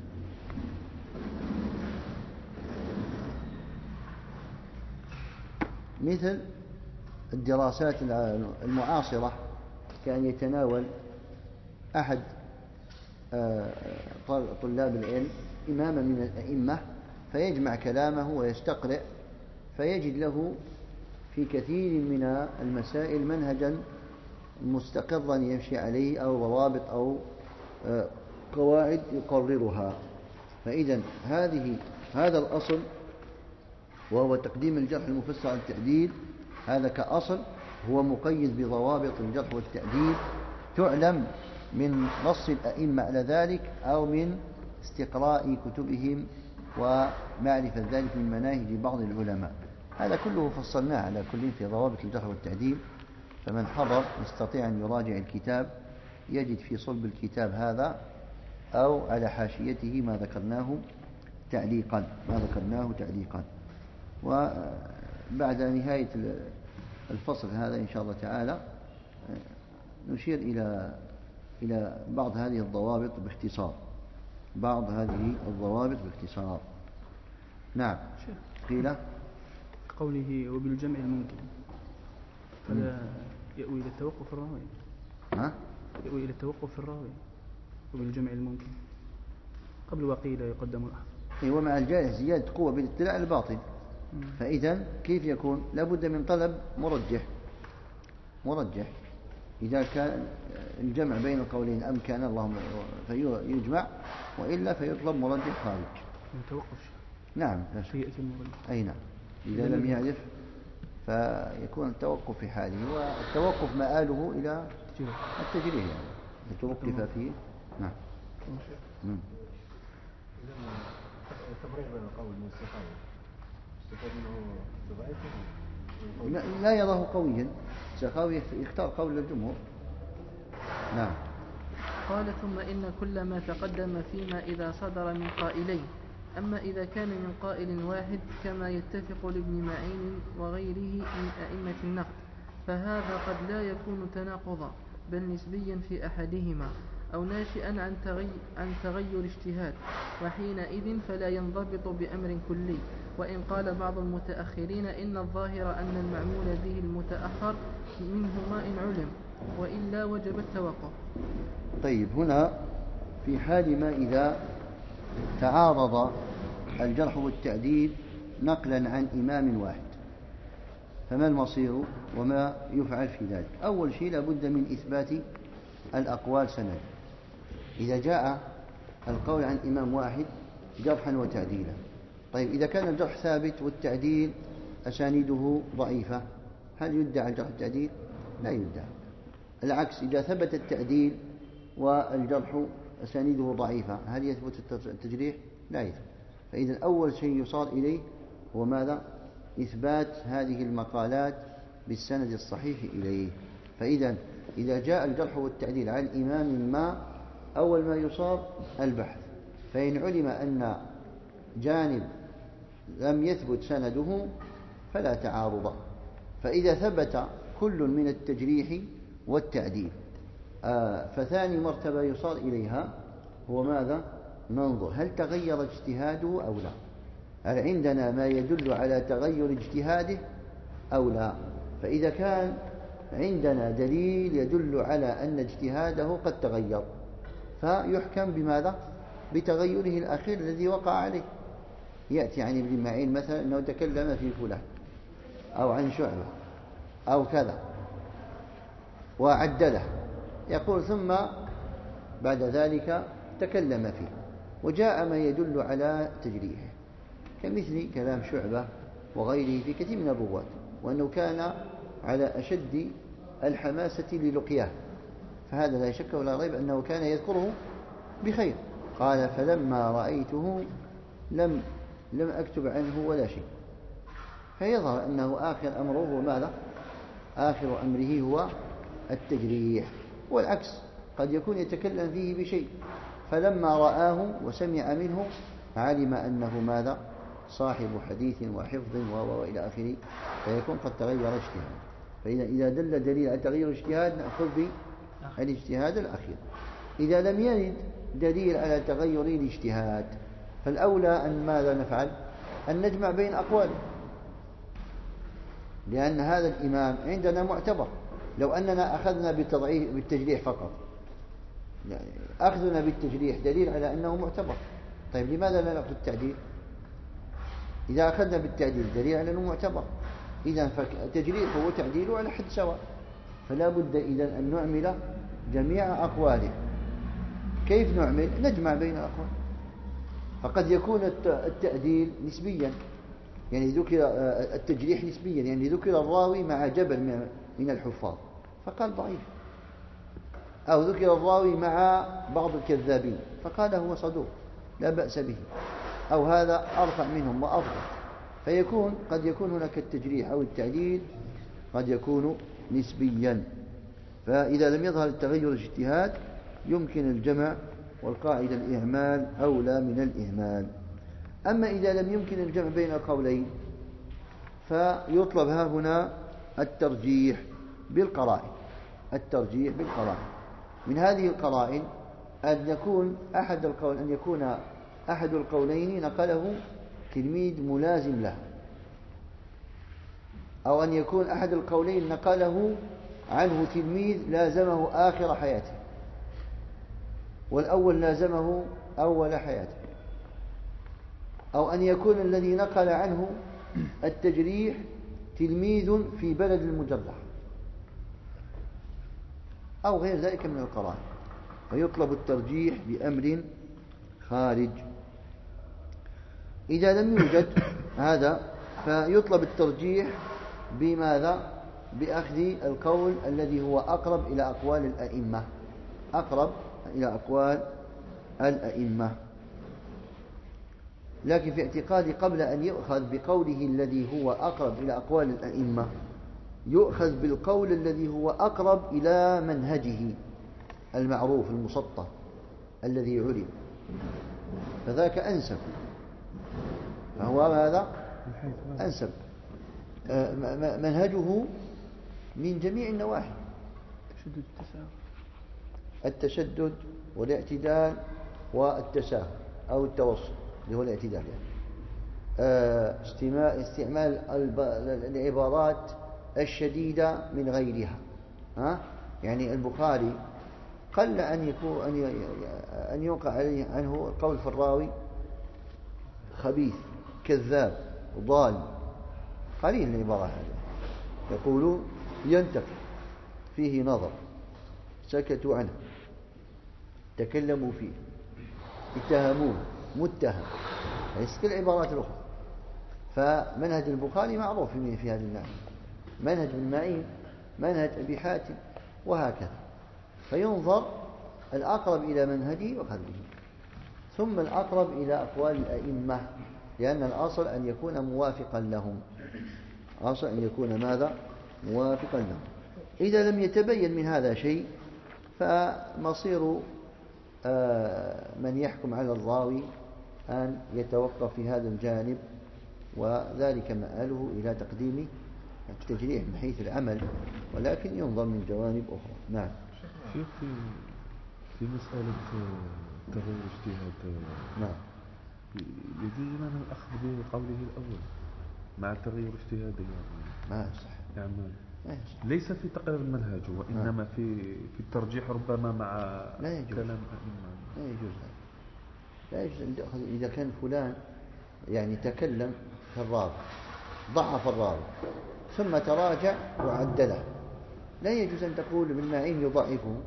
مثل الدراسات المعاصرة، كان يتناول أحد طلاب العلم إماما من الأئمة فيجمع كلامه ويستقرئ، فيجد له في كثير من المسائل منهجا مستقرا يمشي عليه أو ضوابط أو قواعد يقررها. فإذا هذه هذا الأصل وهو تقديم الجرح المفسر على التعديل، هذا كأصل هو مقيد بضوابط الجرح والتعديل تعلم من نص الأئمة على ذلك أو من استقراء كتبهم ومعرفة ذلك من مناهج بعض العلماء. هذا كله فصلناه على كل في ضوابط الجرح والتعديل، فمن حضر يستطيع أن يراجع الكتاب يجد في صلب الكتاب هذا أو على حاشيته ما ذكرناه تعليقا ما ذكرناه تعليقا. وبعد نهاية الفصل هذا إن شاء الله تعالى نشير إلى إلى بعض هذه الضوابط باختصار بعض هذه الضوابط باختصار. نعم. قيل قوله وبالجمع الممكن، هذا يأوي إلى التوقف الراوي. ها؟ يأوي إلى التوقف في الراوي وبالجمع الممكن قبل وقيل يقدم الأحفظ. أيوة، مع الجائز زيادة قوة بالاطلاع الباطن. فإذا كيف يكون؟ لابد من طلب مرجح مرجح إذا كان الجمع بين القولين أمكن اللهم فيجمع، وإلا فيطلب مرجح خارج. توقف نعم في اسم المغلق. أي نعم، إذا لم يعرف فيكون التوقف في حاله، والتوقف مآله إلى التجريح يعني يتوقف فيه. نعم. مم. تبرير القول من السخاوي استفاد منه ضعيف لا, لا يراه قويا. السخاوي يختار قول الجمهور. نعم. قال ثم إن كل ما تقدم فيما إذا صدر من قائلين، أما إذا كان من قائل واحد كما يتفق لابن معين وغيره من أئمة النقد فهذا قد لا يكون تناقضا بل نسبيا في أحدهما أو ناشئا عن تغير, عن تغير اجتهاد، وحينئذ فلا ينضبط بأمر كلي. وإن قال بعض المتأخرين إن الظاهر أن المعمول به المتأخر منهما إن علم، وإلا وجب التوقف. طيب، هنا في حال ما إذا تعارض الجرح والتعديل نقلا عن إمام واحد، فما المصير وما يفعل في ذلك؟ أول شيء لابد من إثبات الأقوال سند. إذا جاء القول عن إمام واحد جرحا وتعديلا، طيب إذا كان الجرح ثابت والتعديل أسانيده ضعيفة هل يدعى الجرح والتعديل؟ لا يدعى. العكس، إذا ثبت التعديل والجرح أسانيده ضعيفة هل يثبت التجريح؟ لا يثبت. فإذا أول شيء يصار إليه هو ماذا؟ إثبات هذه المقالات بالسند الصحيح إليه. فإذا إذا جاء الجرح والتعديل عن إمام ما أول ما يصار البحث، فإن علم أن جانب لم يثبت سنده فلا تعارض. فإذا ثبت كل من التجريح والتعديل آه فثاني مرتبة يصار إليها هو ماذا؟ ننظر هل تغير اجتهاده أو لا، هل عندنا ما يدل على تغير اجتهاده أو لا. فإذا كان عندنا دليل يدل على أن اجتهاده قد تغير فيحكم بماذا؟ بتغيره الأخير الذي وقع عليه. يأتي عن ابن معين مثلا أنه تكلم في فلان أو عن شعبة أو كذا وعدله، يقول ثم بعد ذلك تكلم فيه وجاء ما يدل على تجريحه، كمثل كلام شعبة وغيره في كثير من الرواة، وأنه كان على أشد الحماسة للقياه، فهذا لا شك ولا ريب أنه كان يذكره بخير. قال فلما رأيته لم لم أكتب عنه ولا شيء. فيظهر أنه آخر أمره هو ماذا؟ آخر أمره هو التجريح. والعكس قد يكون يتكلم فيه بشيء فلما رآه وسمع منه علم أنه ماذا؟ صاحب حديث وحفظ وإلى آخره، فيكون قد تغير اجتهاد. فإذا إذا دل دليل على تغيير اجتهاد نأخذ بالاجتهاد الأخير. إذا لم يرد دليل على تغير الاجتهاد فالأولى أن ماذا نفعل؟ أن نجمع بين أقواله، لأن هذا الإمام عندنا معتبر. لو أننا أخذنا بالتجريح فقط، أخذنا بالتجريح دليل على أنه معتبر، طيب لماذا لا نأخذ التعديل؟ إذا أخذنا بالتعديل دليل على أنه معتبر، إذا فتجريحه وتعديله على حد سواء، فلا بد إذن أن نعمل جميع أقواله. كيف نعمل؟ نجمع بين الأقوال. فقد يكون التعديل نسبيا، يعني ذكر التجريح نسبيا، يعني ذكر الراوي مع جبل من الحفاظ فقال ضعيف، أو ذكر الراوي مع بعض الكذابين فقال هو صدوق لا بأس به، أو هذا أرفع منهم وأفضل. فيكون قد يكون هناك التجريح أو التعديل قد يكون نسبيا. فإذا لم يظهر التغير الاجتهاد يمكن الجمع، والقاعدة الإهمال أولى من الإهمال. أما إذا لم يمكن الجمع بين القولين فيطلب ها هنا الترجيح بالقرائن. الترجيح بالقرائن من هذه القرائن أن يكون أحد القول أن يكون أحد القولين نقله تلميذ ملازم له، أو أن يكون أحد القولين نقله عنه تلميذ لازمه آخر حياته، والأول لازمه أول حياته، أو أن يكون الذي نقل عنه التجريح تلميذ في بلد المجرح، أو غير ذلك من القرائن، فيطلب الترجيح بأمر خارج. إذا لم يوجد هذا فيطلب الترجيح بماذا؟ بأخذ القول الذي هو أقرب إلى أقوال الأئمة، أقرب إلى أقوال الأئمة. لكن في اعتقادي قبل أن يؤخذ بقوله الذي هو أقرب إلى أقوال الأئمة يؤخذ بالقول الذي هو أقرب إلى منهجه المعروف المسطر الذي علم، فذاك أنسب، فهو ماذا؟ أنسب منهجه من جميع النواحي، التشدد والاعتدال والتساهل أو التوسط اللي هو الاعتدال يعني. استعمال العبارات الشديدة من غيرها. ها؟ يعني البخاري قل أن يكون أن يوقع عليه عنه القول في الراوي خبيث كذاب ضال، قليل العبارة هذه. يقولون ينتقي فيه نظر، سكتوا عنه، تكلموا فيه، اتهموه، متهم، ليس كالعبارات الأخرى. فمنهج البخاري معروف في هذا النحو، منهج ابن معين، منهج أبي حاتم، وهكذا. فينظر الأقرب إلى منهجه يؤخذ به، ثم الأقرب إلى أقوال الأئمة، لأن الأصل أن يكون موافقا لهم، أصل أن يكون ماذا؟ موافقا لهم. إذا لم يتبين من هذا شيء فمصير من يحكم على الراوي أن يتوقف في هذا الجانب، وذلك مآله إلى تقديم التجريح من حيث العمل، ولكن ينظر من جوانب أخرى. نعم. شيخ في في مسألة تغير اجتهاد، نعم، يجوز لنا الأخذ بقوله الأول مع تغير اجتهاده؟ ما يصح يعني ليس في تقرير المنهج، وإنما آه. في في الترجيح ربما مع لا يجوز. كلام لا يجوز لا يجوز أن تأخذ إذا كان فلان يعني تكلم في الراوي، ضعف الراوي ثم تراجع وعدله، لا يجوز أن تقول ابن معين يضعفه.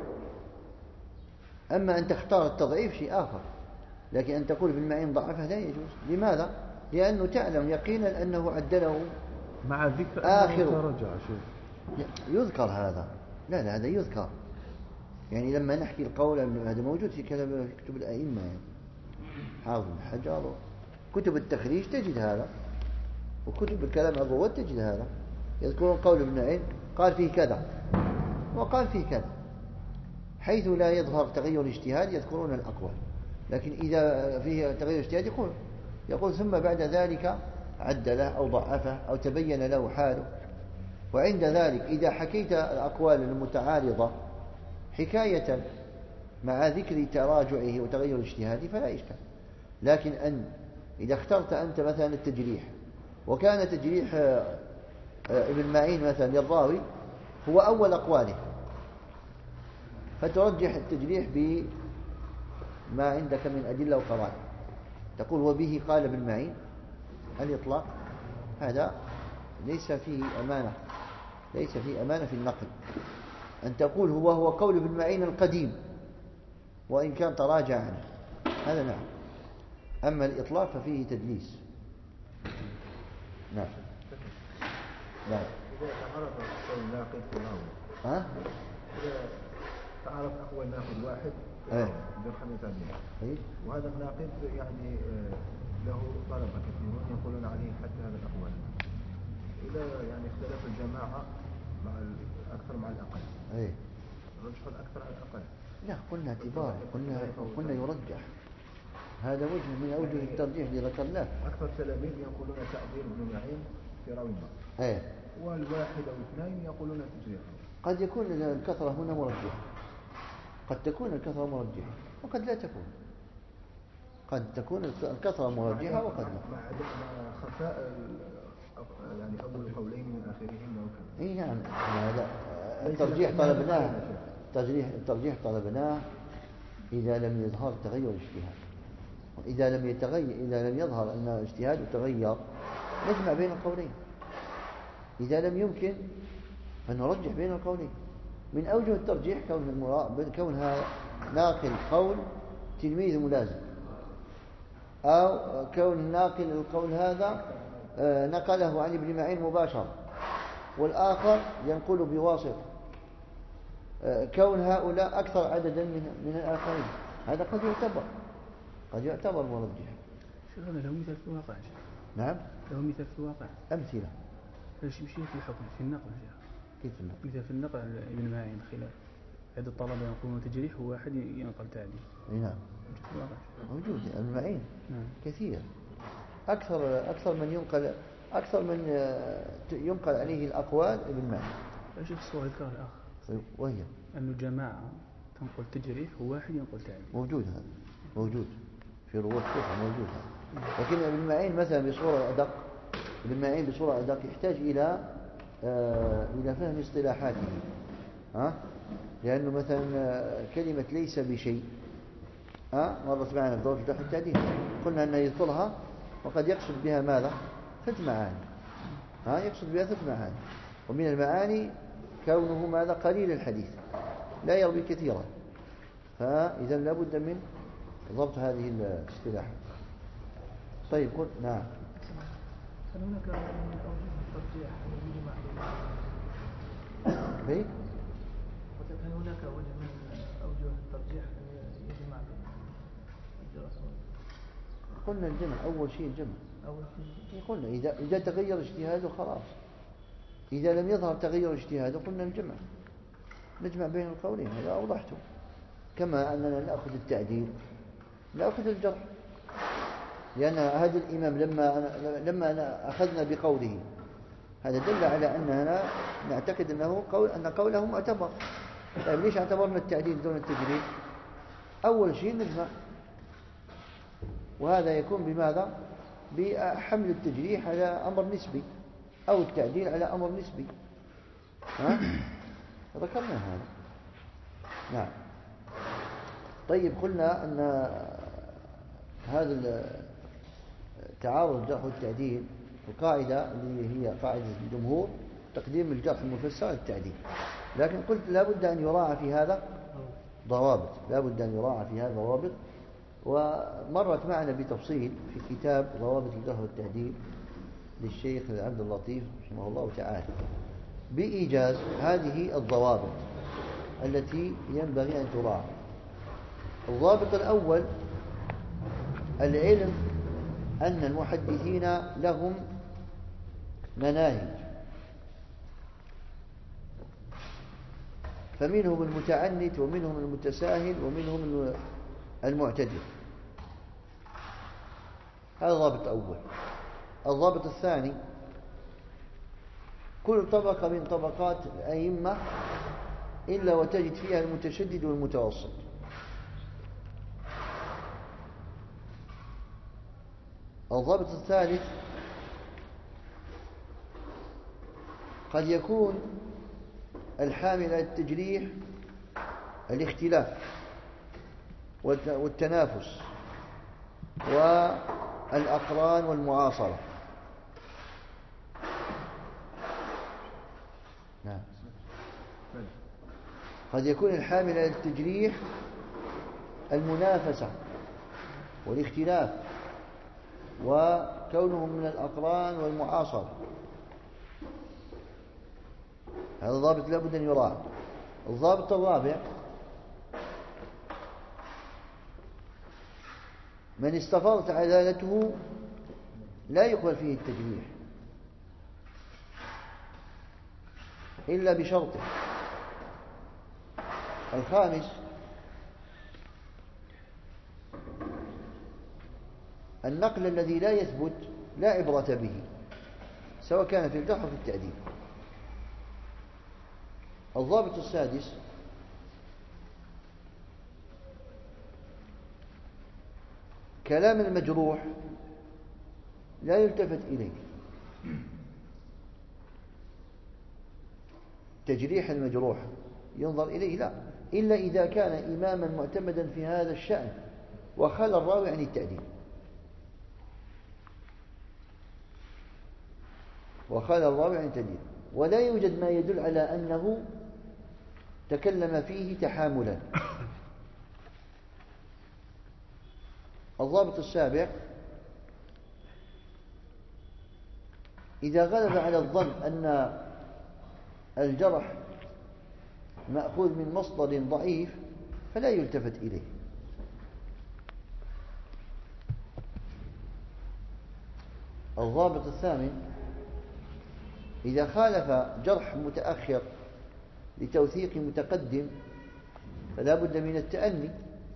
أما أن تختار التضعيف شيء آخر، لكن أن تقول ابن معين ضعفه لا يجوز. لماذا؟ لأنه تعلم يقينا أنه عدله مع ذكر آخر تراجع شيء يذكر هذا. لا لا هذا يذكر، يعني لما نحكي القول هذا موجود في كتب الأئمة، يعني حافظ بن حجر، كتب التخريج تجد هذا، وكتب الكلام الرواد تجد هذا، يذكرون قول ابن معين قال فيه كذا وقال فيه كذا، حيث لا يظهر تغير اجتهاد يذكرون الأقوال، لكن إذا فيه تغير اجتهاد يقول يقول ثم بعد ذلك عدله أو ضعفه أو تبين له حاله. وعند ذلك إذا حكيت الأقوال المتعارضة حكاية مع ذكر تراجعه وتغير اجتهاده فلا إشكال. لكن أن إذا اخترت أنت مثلا التجريح، وكان تجريح ابن معين مثلا للراوي هو أول أقواله، فترجح التجريح بما عندك من أدلة وقرائن، تقول وبه قال ابن معين، الإطلاق هذا ليس فيه أمانة، ليس فيه أمانة في النقل. أن تقول هو هو قول ابن معين القديم وإن كان تراجع عنه، هذا نعم. أما الإطلاق ففيه تدليس. نعم. نعم. إذا تعرف أقوال ناقد في الراوي، ها؟ إذا تعرف أقوال ناقد واحد إيه. برحمة الله، إيه. وهذا الناقد يعني له طلبة كثيرون يقولون عليه حتى هذا الأقوال، إذا يعني اختلف الجماعة مع الأكثر مع الأقل، إيه. رجح الأكثر على الأقل. لا قلنا اعتبار، قلنا قلنا يرجح، هذا وجه من أوجه الترجيح اللي ذكرناه. أكثر تلاميذ يقولون تأثير ابن معين في راوي ما، إيه. والواحد أو اثنين يقولون تجريحه. قد يكون الكثرة هنا مرجحة، قد تكون الكثرة مرجحة وقد لا تكون، قد تكون الكثرة مرجحة وقد لا. مع خفاء يعني أول قولين من آخرهم أو كذا. إيه نعم. هذا الترجيح طلبناه، الترجيح الترجيح طلبناه إذا لم يظهر تغير اجتهاد، وإذا لم يتغير إذا لم يظهر أن اجتهاد تغير نجمع بين القولين، إذا لم يمكن فنرجح بين القولين. من أوجه الترجيح كون المرا... كونها ناقل قول تلميذ ملازم، أو كون الناقل القول هذا نقله عن ابن معين مباشرة، والآخر ينقل بواسطة، كون هؤلاء أكثر عددا من من الآخرين، هذا قد يعتبر قد يعتبر مرجحا. شيخ هذا له مثال في الواقع. نعم له مثال في الواقع. أمثلة. ايش يمشي في الحكم في النقل يا شيخ؟ كيف النقل؟ مثال في النقل ابن معين خلاف عدد الطلبة ينقلون تجريح وواحد ينقل تعديل. نعم في الواقع موجود ابن معين. نعم. كثير، أكثر أكثر من ينقل أكثر من ينقل عليه الأقوال ابن معين. ايش الصورة يذكرها الآخر؟ وهي أن الجماعة تنقل تجريح وواحد ينقل تعديل. موجود هذا، موجود في رواة الكوفة موجود هذا. لكن ابن معين مثلا بصورة أدق، ابن معين بصورة أدق يحتاج إلى آه إلى فهم اصطلاحاته، ها؟ لأنه مثلا كلمة ليس بشيء ها مرت معنا في دورة الجرح والتعديل، قلنا أنه يذكرها وقد يقصد بها ماذا؟ ثلاث معاني، ها يقصد بها ثلاث معاني، ومن المعاني كونه ماذا؟ قليل الحديث لا يروي كثيرا، فإذا لابد من ضبط هذه الاصطلاحات. طيب قل نعم. هل هناك من أوجه الترجيح الذي يجمع بين بيت؟ هل هناك وجه من أوجه الترجيح الذي يجمع بين الدراسات؟ قلنا الجمع أول شيء الجمع. أول شيء قلنا إذا إذا تغير اجتهاده خلاص، إذا لم يظهر تغير اجتهاده قلنا الجمع، نجمع بين القولين، هذا أوضحته. كما أننا نأخذ التعديل نأخذ الجرح، لأن هذا الإمام لما لما أخذنا بقوله هذا دل على أننا نعتقد أنه قول أن قوله معتبر. طيب ليش اعتبرنا التعديل دون التجريح؟ أول شيء نجمع، وهذا يكون بماذا؟ بحمل التجريح على أمر نسبي أو التعديل على أمر نسبي، ها؟ ذكرنا هذا. نعم. طيب قلنا أن هذا تعارض الجرح والتعديل القاعدة اللي هي قاعدة الجمهور تقديم الجرح المفسر للتعديل، لكن قلت لابد أن يراعى في هذا ضوابط، لابد أن يراعى في هذا ضوابط، ومرت معنا بتفصيل في كتاب ضوابط الجرح والتعديل للشيخ عبد اللطيف رحمه الله تعالى بإيجاز هذه الضوابط التي ينبغي أن تراعى. الضابط الأول العلم أن المحدثين لهم مناهج، فمنهم المتعنت ومنهم المتساهل ومنهم المعتدل، هذا ضابط أول. الضابط الثاني كل طبقة من طبقات الأئمة إلا وتجد فيها المتشدد والمتوسط. الضابط الثالث قد يكون الحامل على التجريح الاختلاف والتنافس والأقران والمعاصرة. نعم. قد يكون الحامل على التجريح المنافسة والاختلاف وكونهم من الأقران والمعاصرة، هذا ضابط لابد أن يراعى. الضابط الرابع من استفاضت عدالته لا يقبل فيه التجريح إلا بشرطه. الخامس النقل الذي لا يثبت لا عبرة به سواء كان في الجرح أو في التعديل. الضابط السادس كلام المجروح لا يلتفت إليه، تجريح المجروح ينظر إليه لا، إلا إذا كان إماما معتمدا في هذا الشأن وخلى الراوي عن التعديل، وخلى الراوي عن التعديل، ولا يوجد ما يدل على أنه تكلم فيه تحاملا. الضابط السابع إذا غلب على الظن أن الجرح مأخوذ من مصدر ضعيف فلا يلتفت إليه. الضابط الثامن: إذا خالف جرح متأخر لتوثيق متقدم فلا بد من التأني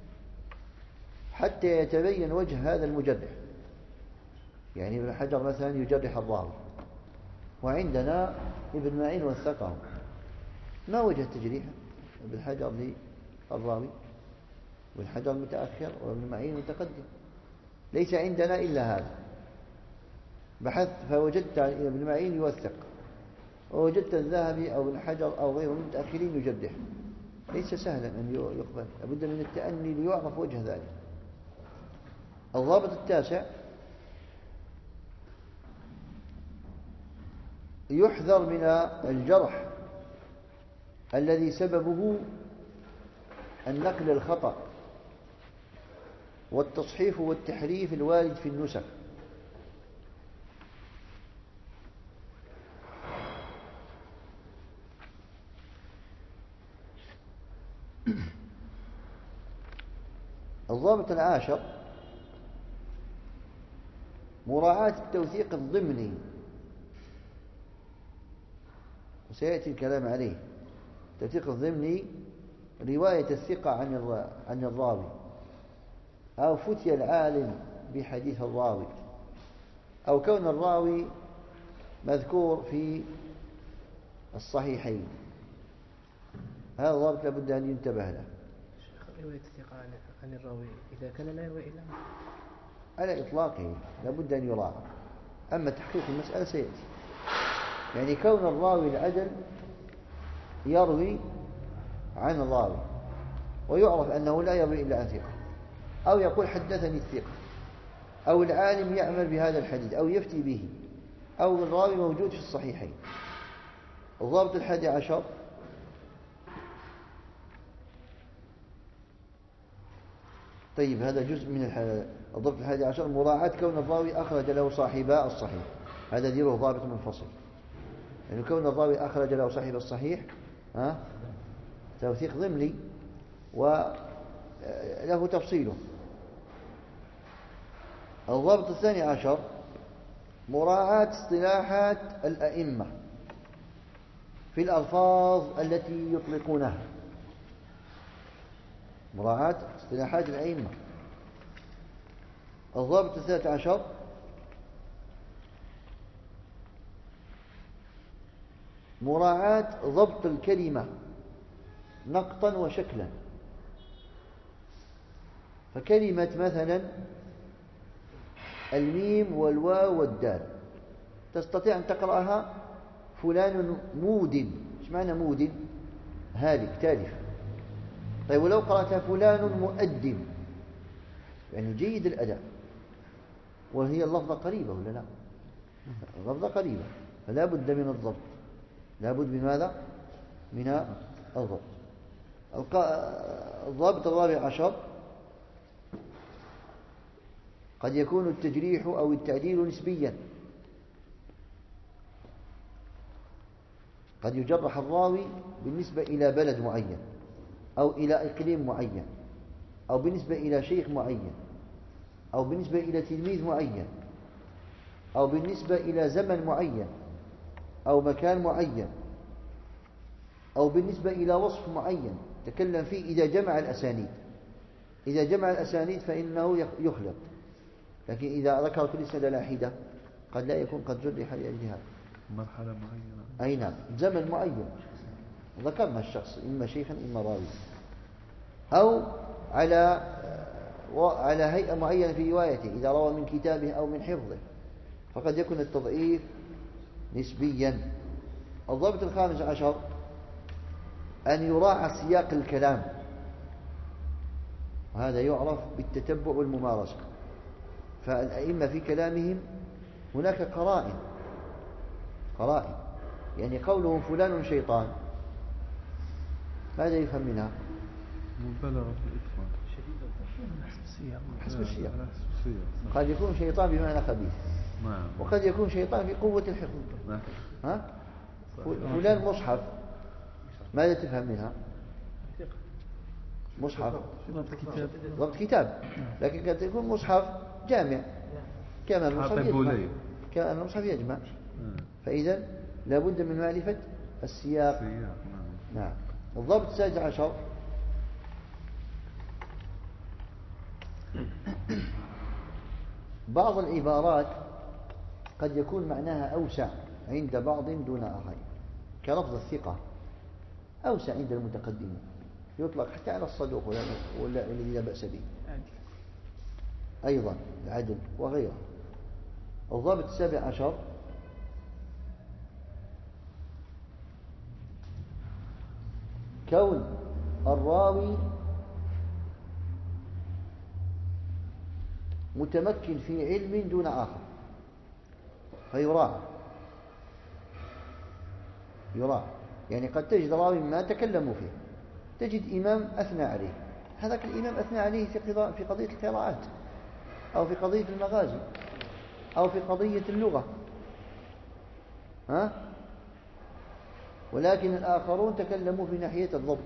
حتى يتبين وجه هذا المجرح. يعني ابن حجر مثلا يجرح الراوي، وعندنا ابن معين وثقه، ما وجه التجريح؟ ابن حجر للراوي، ابن حجر متأخر وابن معين متقدم، ليس عندنا إلا هذا. بحثت فوجدت ابن معين يوثق، ووجدت الذهبي أو ابن حجر أو غيره من المتأخرين يجرح. ليس سهلا أن يقبل، لابد من التأني ليعرف وجه ذلك. الضابط التاسع: يحذر من الجرح الذي سببه النقل الخطأ والتصحيف والتحريف الوارد في النسخ. الضابط العاشر: مراعاة التوثيق الضمني، وسيأتي الكلام عليه. التوثيق الضمني رواية الثقة عن عن الراوي، أو فتي العالم بحديث الراوي، أو كون الراوي مذكور في الصحيحين. هذا الضابط لابد أن ينتبه له. رواية الثقة عن الراوي إذا كان لا يروي إلا على إطلاقه لابد أن يراعى. أما تحقيق المسألة سيأتي. يعني كون الراوي العدل يروي عن الراوي ويعرف أنه لا يروي إلا عن ثقة، أو يقول حدثني الثقة، أو العالم يعمل بهذا الحديث أو يفتي به، أو الراوي موجود في الصحيحين. الضابط الحادي عشر: طيب هذا جزء من الضابط الحادي عشر: مراعاة كون الراوي أخرج له صاحبا الصحيح. هذا ديره ضابط منفصل، يعني كون الراوي أخرج له صاحب الصحيح ها توثيق ضمني وله تفصيله. الضابط الثاني عشر: مراعاة اصطلاحات الأئمة في الألفاظ التي يطلقونها. مراعاة اصطلاحات الأئمة. الضابط الثالث عشر: مراعاة ضبط الكلمة نقطا وشكلا. فكلمة مثلا الميم والواو والدال تستطيع أن تقرأها فلان مود. ايش معنى مود؟ هالك تالف. طيب ولو قرأتها فلان مؤدب، يعني جيد الأداء، وهي اللفظة قريبة ولا لا؟ اللفظة قريبة، فلا بد من الضبط. لا بد من ماذا؟ من الضبط. الضابط الرابع عشر: قد يكون التجريح أو التعديل نسبيا. قد يجرح الراوي بالنسبة إلى بلد معين، أو إلى إقليم معين، أو بالنسبة إلى شيخ معين، أو بالنسبة إلى تلميذ معين، أو بالنسبة إلى زمن معين، أو مكان معين، أو بالنسبة إلى وصف معين تكلم فيه. إذا جمع الأسانيد إذا جمع الأسانيد فإنه يخلط، لكن إذا ذكر كل سنة على حدة قد لا يكون قد جرح لأجل هذا. مرحلة معينة، أي نعم، زمن معين ذكرنا الشخص إما شيخا إما راوي، أو على على هيئة معينة في روايته، إذا روى من كتابه أو من حفظه، فقد يكون التضعيف نسبيا. الضابط الخامس عشر: أن يراعى سياق الكلام، وهذا يعرف بالتتبع والممارسة. فالأئمة في كلامهم هناك قرائن قرائن يعني قوله فلان شيطان، ماذا يفهم منها؟ مبالغة في الإطفال. السياق. حسب السياق. على حسب السياق. قد يكون شيطان بمعنى خبيث، نعم. وقد يكون شيطان في قوة الحفظ. نعم. ها؟ فلان مصحف، ماذا تفهم منها؟ مصحف ضبط كتاب. ضبط كتاب، لكن قد يكون مصحف جامع كما المصحف حاطب يجمع، بولي. كما المصحف يجمع. نعم. فإذا لابد من معرفة السياق. السياق. نعم. نعم. الضابط السادس عشر بعض العبارات قد يكون معناها أوسع عند بعض دون آخرين، كلفظ الثقة أوسع عند المتقدمين، يطلق حتى على الصدوق ولا الذي لا بأس به، أيضا العدل وغيره. الضابط السابع عشر كون الراوي متمكن في علم دون آخر فيراعى. يراعى يعني قد تجد راوي ما تكلموا فيه، تجد إمام أثنى عليه، هذاك الإمام أثنى عليه في قضية القراءات أو في قضية المغازي أو في قضية اللغة، ها؟ ولكن الآخرون تكلموا في ناحية الضبط.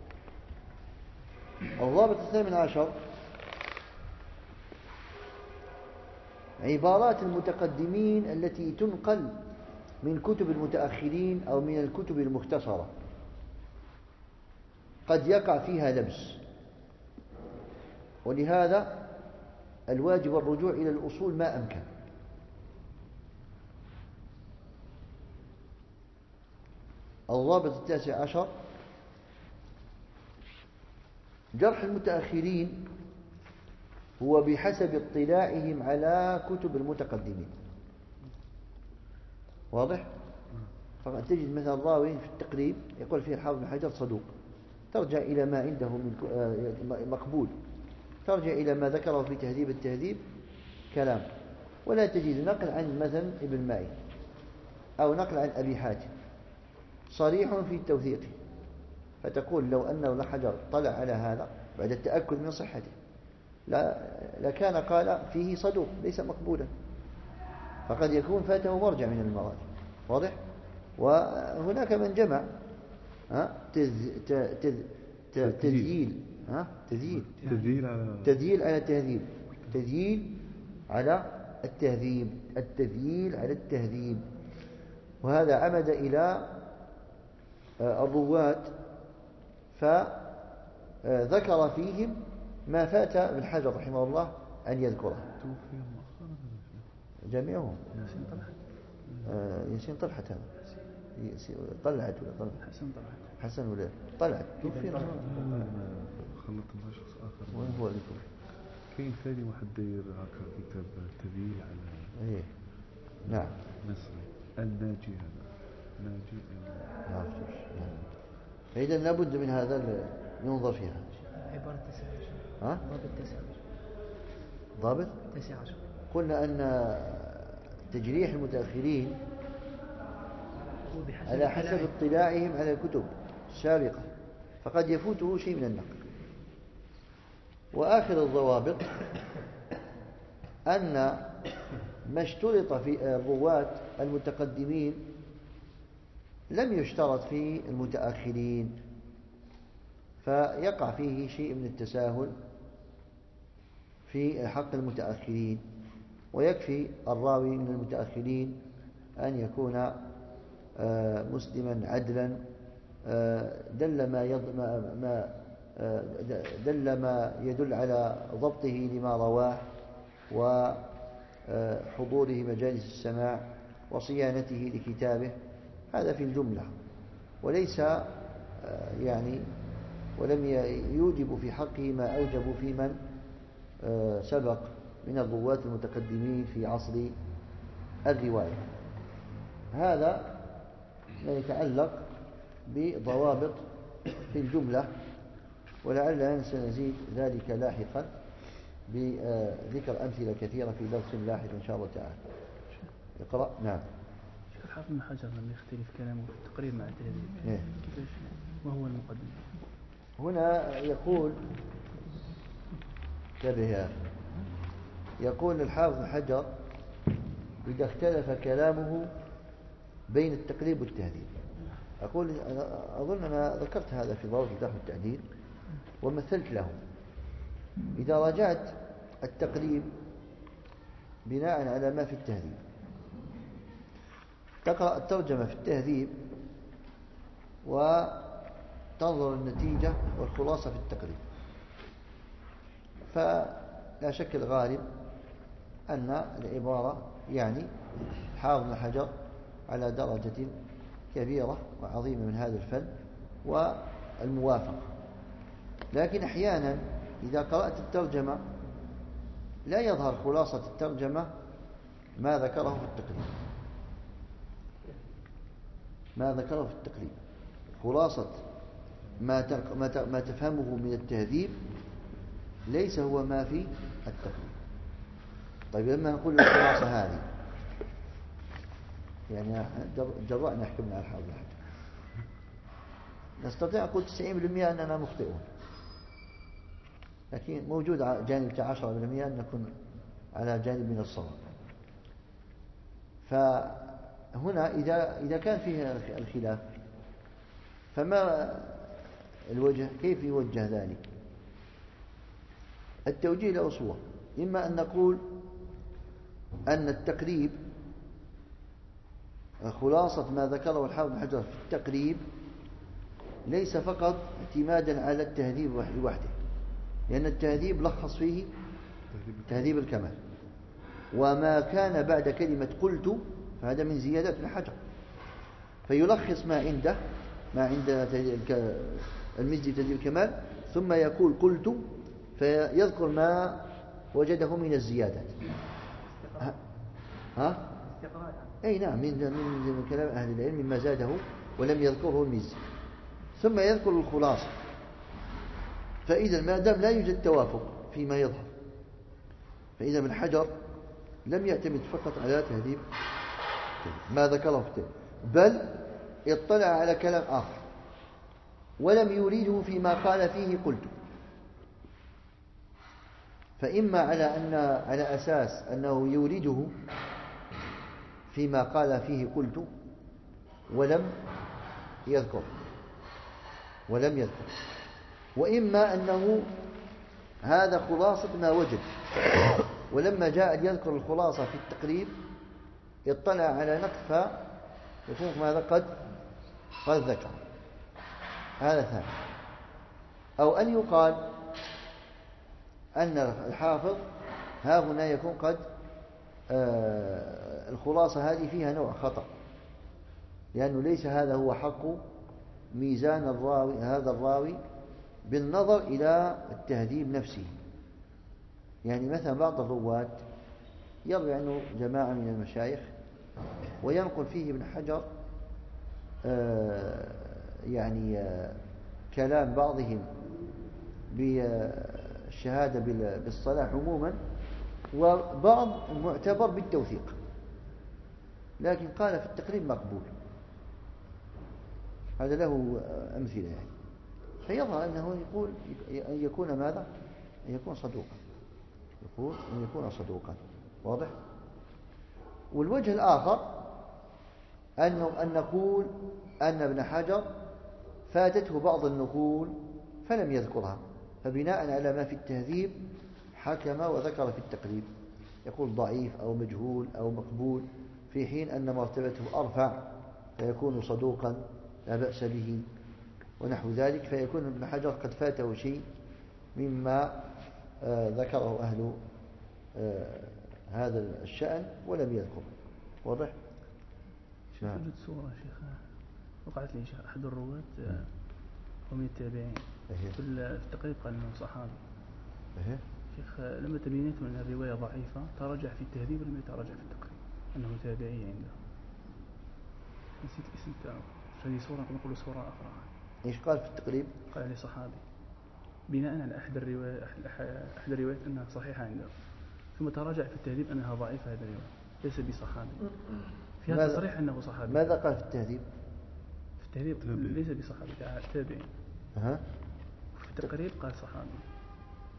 الضابط الثامن عشر عبارات المتقدمين التي تنقل من كتب المتأخرين أو من الكتب المختصرة قد يقع فيها لبس، ولهذا الواجب الرجوع إلى الأصول ما أمكن. الضابط التاسع عشر جرح المتأخرين هو بحسب اطلاعهم على كتب المتقدمين. واضح؟ فقد تجد مثلا الراوي في التقريب يقول فيه الحافظ بن حجر صدوق، ترجع إلى ما عنده من مقبول، ترجع إلى ما ذكره في تهذيب التهذيب كلام، ولا تجد نقل عن مثلا ابن معين أو نقل عن أبي حاتم صريح في التوثيق، فتقول لو أن ابن حجر طلع على هذا بعد التأكد من صحته لا لكان قال فيه صدوق ليس مقبولا، فقد يكون فاته مرجع من المراجع. واضح؟ وهناك من جمع ها تذ... تذ... تذ... تذييل ها تذييل تذييل على تذييل على التهذيب، تذييل على التهذيب، التذييل على التهذيب. وهذا عمد إلى الرواة فذكر فيهم ما فات ابن حجر رحمه الله أن يذكره. جميعهم ياسين طلحة هذا طلعت ولا طلعت حسن طلعت حسن ولا طلعت توفي خلط مع شخص آخر. وين هو اللي توفي؟ كاين ثاني واحد داير هكا كتاب تذييل على ايه نعم مصري الناجي، هذا ناجي ما عرفتوش. فإذا لابد من هذا ينظر فيها. عبارة التاسع عشر. ها؟ ضابط التاسع عشر. ضابط؟ التاسع عشر. قلنا أن تجريح المتأخرين على حسب اطلاعهم على الكتب السابقة، فقد يفوته شيء من النقل. وآخر الضوابط أن ما اشترط في الرواة المتقدمين لم يشترط في المتأخرين، فيقع فيه شيء من التساهل في حق المتأخرين، ويكفي الراوي من المتأخرين أن يكون مسلما عدلا دل ما يض... ما... ما دل ما يدل على ضبطه لما رواه وحضوره مجالس السماع وصيانته لكتابه، هذا في الجملة، وليس يعني ولم يوجب في حقه ما أوجب في من سبق من الرواة المتقدمين في عصر الرواية. هذا ما يتعلق بضوابط في الجملة، ولعلنا سنزيد ذلك لاحقا بذكر أمثلة كثيرة في درس لاحق إن شاء الله تعالى. اقرأ. نعم. شيخ الحافظ بن حجر لما يختلف كلامه في التقرير مع التهذيب إيه؟ كيفاش وهو المقدم؟ هنا يقول انتبه يا أخي. يقول الحافظ بن حجر إذا اختلف كلامه بين التقريب والتهذيب. أقول أنا أظن أنا ذكرت هذا في ضوابط الجرح والتعديل ومثلت له. إذا راجعت التقريب بناء على ما في التهذيب، تقرأ الترجمة في التهذيب وتنظر النتيجة والخلاصة في التقريب، فلا شك الغالب أن العبارة يعني حافظ بن حجر على درجة كبيرة وعظيمة من هذا الفن والموافقة. لكن أحيانا إذا قرأت الترجمة لا يظهر خلاصة الترجمة ما ذكره في التقريب، ما ذكره في التقريب خلاصة ما ما تفهمه من التهذيب ليس هو ما في التقريب. طيب لما نقول الخلاصة هذه يعني جرأنا حكمنا على الحافظ بن حجر، نستطيع أن نقول تسعين بالمئة أننا مخطئون، لكن موجود جانب عشرة بالمئة أن نكون على جانب من الصواب. فهنا إذا إذا كان فيه الخلاف فما الوجه؟ كيف يوجه ذلك؟ التوجيه له صور. إما أن نقول أن التقريب خلاصة ما ذكره الحافظ بن حجر في التقريب ليس فقط اعتمادا على التهذيب لوحده، لأن التهذيب لخص فيه تهذيب الكمال، وما كان بعد كلمة قلت فهذا من زيادات ابن حجر، فيلخص ما عنده ما عند المزي تهذيب الكمال ثم يقول قلت فيذكر ما وجده من الزيادات. ها, ها؟ أي نعم، من من كلام أهل العلم مما زاده ولم يذكره المزي، ثم يذكر الخلاصة. فإذا ما دام لا يوجد توافق فيما يظهر، فإذا ابن حجر لم يعتمد فقط على تهذيب ما ذكره في التهذيب، بل اطلع على كلام آخر ولم يريده فيما قال فيه قلت. فإما على أن على أساس أنه يورده فيما قال فيه قلت ولم يذكر ولم يذكر وإما أنه هذا خلاصة ما وجد، ولما جاء يذكر الخلاصة في التقريب اطلع على نقص يكون ماذا قد قد ذكر. هذا ثاني. أو أن يقال أن الحافظ ها هنا يكون قد آه الخلاصة هذه فيها نوع خطأ، لأنه ليس هذا هو حق ميزان الراوي هذا الراوي بالنظر إلى التهذيب نفسه. يعني مثلا بعض الرواة يروي عنه جماعة من المشايخ وينقل فيه ابن حجر آه يعني آه كلام بعضهم بالشهادة بالصلاح عموما، وبعض معتبر بالتوثيق، لكن قال في التقريب مقبول. هذا له أمثلة يعني. فيظهر أنه يقول أن يكون ماذا؟ أن يكون صدوقا، يقول أن يكون صدوقا. واضح؟ والوجه الآخر أنه أن نقول أن ابن حجر فاتته بعض النقول فلم يذكرها، فبناء على ما في التهذيب حكم وذكر في التقريب، يقول ضعيف أو مجهول أو مقبول، في حين أن مرتبته أرفع فيكون صدوقا لا بأس به ونحو ذلك، فيكون ابن حجر قد فاته شيء مما آه ذكره أهل آه هذا الشأن ولم يذكر. واضح؟ شيخ وجد صورة شيخ وقعت لي شيخ أحد الرواة ومن التابعين في التقريب قال أنه صحابي. شيخ لما تبينت من الرواية ضعيفة تراجع في التهذيب ولم يتراجع في التقريب أنه تابعي عنده. نسيت اسم تاعه. هذه صورة نقول صورة أخرى. إيش قال في التقريب؟ قال لي صحابي بناء على أحد الروايات أحد الروايات أنها صحيحة عنده، ثم تراجع في التهذيب أنها ضعيفة هذه الرواية ليس بصحابي. فيها تصريح أنه صحابي. ماذا قال في التهذيب؟ في التهذيب ليس بصحابي تابعي. أه. في التقريب قال صحابي، وفي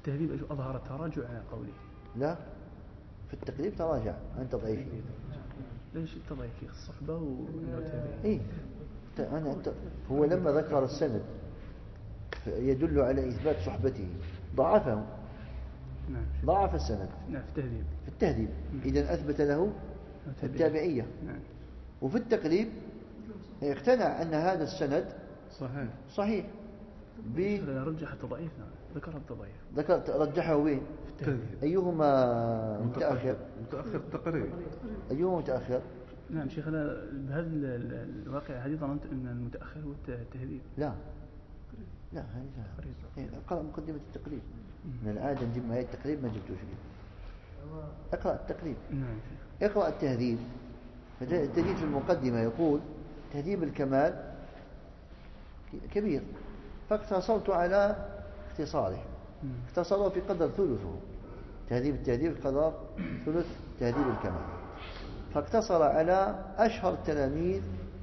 التهذيب أظهر التراجع على قوله. لا، في التقريب تراجع، أنت ضعيف. ليش التضعيف في الصحبة والمتابعين؟ إيه أنا أنت هو لما ذكر السند يدل على إثبات صحبته ضعفه. نعم. ضعف السند. نعم في التهذيب. في التهذيب إذن أثبت له التابعية. نعم. وفي التقريب اقتنع أن هذا السند صحيح صحيح. رجح التضعيف. نعم ذكر التضعيف. ذكر رجحه وين؟ في التهذيب. أيهما متأخر؟ متأخر التقريب. أيهما متأخر؟ نعم شيخنا بهذا الواقع هذه ظننت أن المتأخر هو التهذيب. لا لا هذه اقرأ مقدمة التقريب. من العادة نجيب معي التقريب ما جبتوش لي. اقرأ التقريب. نعم. اقرأ التهذيب. التهذيب في المقدمة يقول تهذيب الكمال كبير فاقتصرت على اختصاره. اختصره في قدر ثلثه. تهذيب التهذيب في قدر ثلث تهذيب الكمال، فاقتصر على أشهر التلاميذ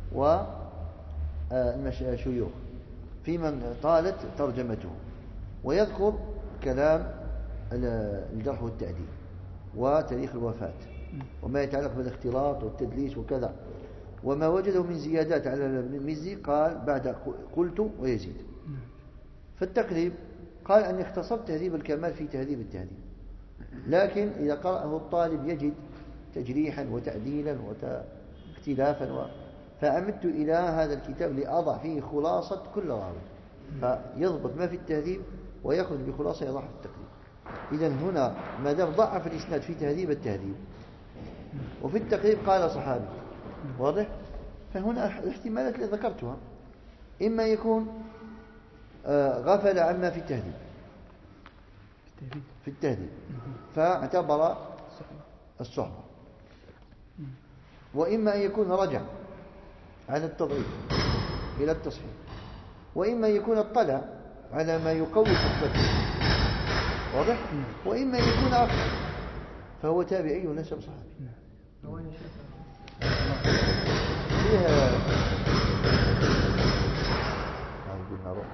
والشيوخ في من طالت ترجمته، ويذكر كلام الجرح والتعديل وتاريخ الوفاة وما يتعلق بالاختلاط والتدليس وكذا، وما وجده من زيادات على المزي قال بعد قلت ويزيد. فالتقريب قال أني اختصرت تهذيب الكمال في تهذيب التهذيب، لكن إذا قرأه الطالب يجد تجريحا وتعديلا واختلافا و... فأمدت إلى هذا الكتاب لأضع فيه خلاصة كل راوي، فيضبط ما في التهذيب ويأخذ بخلاصة يضعها في التقريب. إذن هنا ما دام ضعف الإسناد في تهذيب التهذيب وفي التقريب قال صحابي، واضح؟ فهنا الاحتمالات اللي ذكرتها، إما يكون غفل عما في التهذيب في التهذيب فاعتبر الصحبة، وإما أن يكون رجع عن التضعيف إلى التصحيح، وإما أن يكون اطلع على ما يقوي صحبته، واضح؟ وإما أن يكون أخر فهو تابعي وليس بصحابي. فيها قلنا روح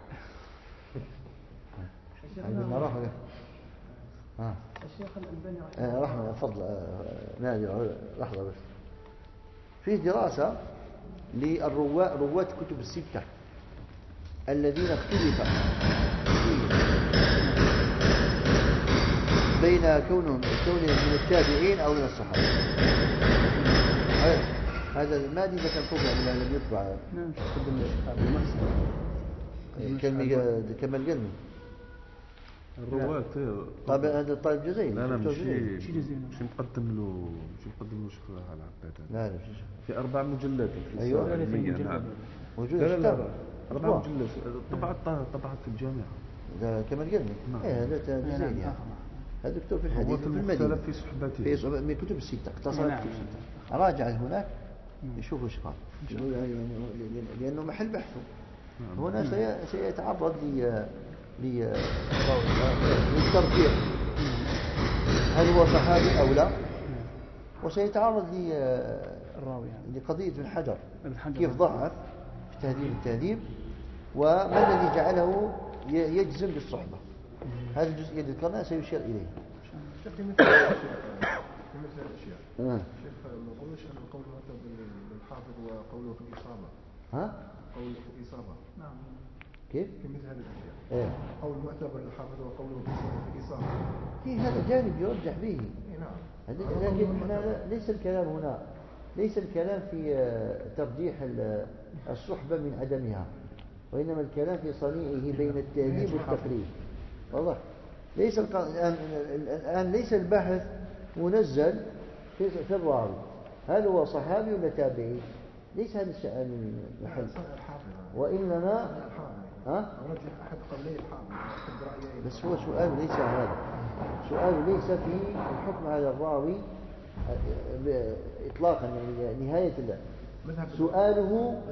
قلنا روح ها الشيخ الألباني رحمة فضل نادي لحظة بس. في دراسة للرواة رواة كتب الستة الذين اختلف بين كونهم كونهم من التابعين أو من الصحابة. هذا المادي إذا كان طبع من لم يطبع كما القلمي الرواة. طيب هذا الطالب جزائري. لا لا مش مش مقدم له مش مقدم له شيخ على عباد. لا لا في أربع مجلدات في أيوة علمية. نعم موجود. لا لا أربع مجلدات طبعت طبعت في الجامعة. هذا كما القلمي. إيه هذا جزائري. هذا دكتور في الحديث في المدينة في صحبته في صحبة من كتب الستة اقتصرت كتب الستة. راجع هناك يشوف ايش قال لأنه محل بحثه. هنا سيتعرض ل للترجيح هل هو صحابي أو لا، وسيتعرض لقضية ابن حجر كيف ضعف في تهذيب التهذيب وما الذي جعله يجزم بالصحبة. هذه الجزئية اللي ذكرناها سيشير إليه. شيخ في مثل الأشياء شيخ ما قولش أن القول معتبر بالحافظ وقوله في الإصابة. ها؟ قوله في الإصابة. نعم. كيف؟ في مثل هذه الأشياء. إيه. قول معتبر للحافظ وقوله في الإصابة. في هذا جانب يرجح به. نعم. لكن ليس الكلام هنا ليس الكلام في ترجيح الصحبة من عدمها، وإنما الكلام في صنيعه بين التهذيب والتقريب. والله ليس الآن, الآن ليس البحث منزل في, في الراوي هل هو صحابي ولا تابعي، ليس هذا الشأن المحل، وإنما ها؟ بس هو سؤال ليس هذا، سؤال ليس في الحكم على الراوي إطلاقا يعني نهاية الله. سؤاله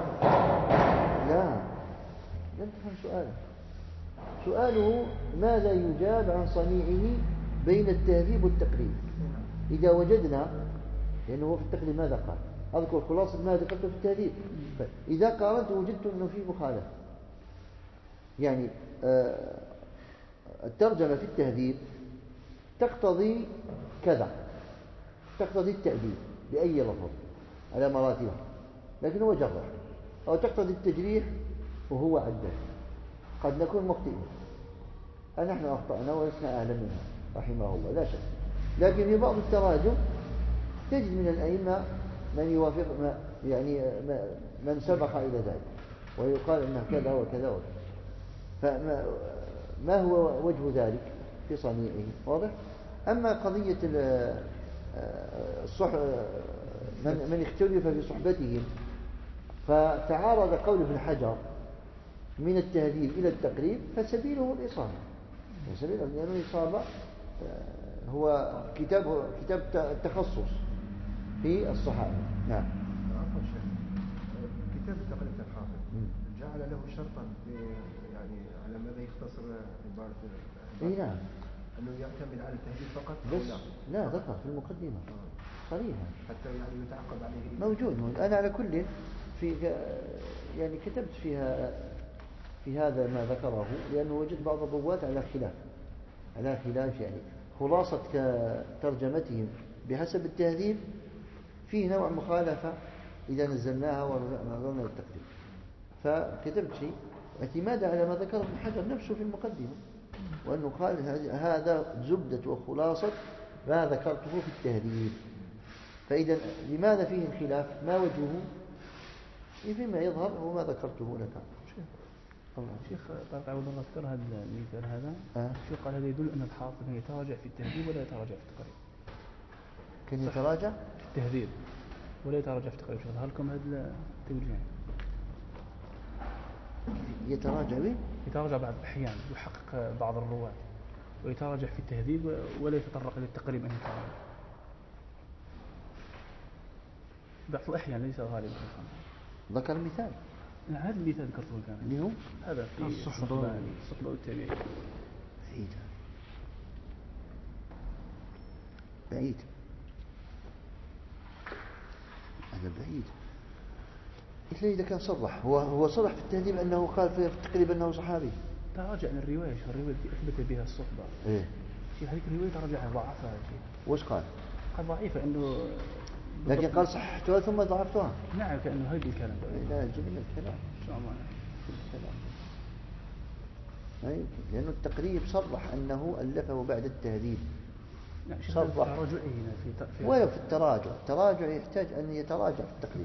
لا لن تفهم سؤاله. سؤاله ماذا يجاب عن صنيعه بين التهذيب والتقريب. إذا وجدنا لأنه هو في التقريب ماذا قال، أذكر خلاصة ما ذكرته في التهذيب، إذا قارنت وجدت أنه في مخالفة. يعني الترجمة في التهذيب تقتضي كذا، تقتضي التأديب بأي لفظ على مراتبه، لكن هو جرح، أو تقتضي التجريح وهو عدل. قد نكون مخطئين، نحن أخطأنا ولسنا أعلم منها رحمه الله لا شك، لكن في بعض التراجم تجد من الأئمة من يوافق ما يعني من سبق إلى ذلك ويقال إنه كذا وكذا وكذا. فما ما هو وجه ذلك في صنيعه؟ واضح. أما قضية الصح من, من اختلف في صحبتهم فتعارض قول ابن حجر من التهذيب إلى التقريب فسبيله الإصابة، سبيله لأن الإصابة هو كتاب كتاب التخصص في الصحابة. نعم. عفوا شيخ، كتاب التقريب الحافظ جعل له شرطا يعني على ماذا يختصر عبارة اي نعم أنه يعتمد على التهذيب فقط. بس لا ذكر في المقدمة صريحا حتى يعني يتعقب عليه. موجود موجود. أنا على كل في يعني كتبت فيها في هذا ما ذكره، لأنه وجدت بعض الرواة على خلاف على خلاف يعني خلاصة ترجمتهم بحسب التهذيب فيه نوع مخالفة إذا نزلناها ونظرنا للتقريب. فكتبت شيء اعتمادا على ما ذكره ابن حجر نفسه في المقدمة، وأنه قال هذا زبدة وخلاصة ما ذكرته في التهذيب. فإذا لماذا فيه الخلاف؟ ما وجهه؟ فيما يظهر هو ما ذكرته لك. شيخ طارق عبد الله ذكر هذا المثال هذا أه؟ شو قال هذا يدل أن الحافظ يتراجع في التهذيب ولا يتراجع في التقريب. كان يتراجع في التهذيب ولا يتراجع في التقريب. شو هل لكم هذا التوجيه؟ يتراجع به؟ يتراجع بعض الأحيان يحقق بعض الرواة، ويتراجع في التهذيب ولا يتطرق إلى التقريب أن يتراجع. بعض الأحيان ليس غالبا. ذكر مثال. لا هذا المثال ذكرته كان اللي هو هذا في الصحبة الصحبة والتابعين. بعيد بعيد هذا بعيد إلا إذا كان صرح هو هو صرح في التهذيب أنه قال في التقريب أنه صحابي. تراجع عن الرواية، شو الرواية التي أثبت بها الصحبة. إيه. شيخ هذيك الرواية تراجع ضعفها شيخ. وش قال؟ قال ضعيفة إنه. لكن قال صححتها ثم ضعفتها. نعم كأنه هذا الكلام. لا جميل الكلام. إن شاء الله. الكلام. أي لأنه التقريب صرح أنه ألفه بعد التهذيب. نعم شيخ صرح. تراجعه هنا في. في ولا في التراجع، التراجع يحتاج أن يتراجع في التقريب.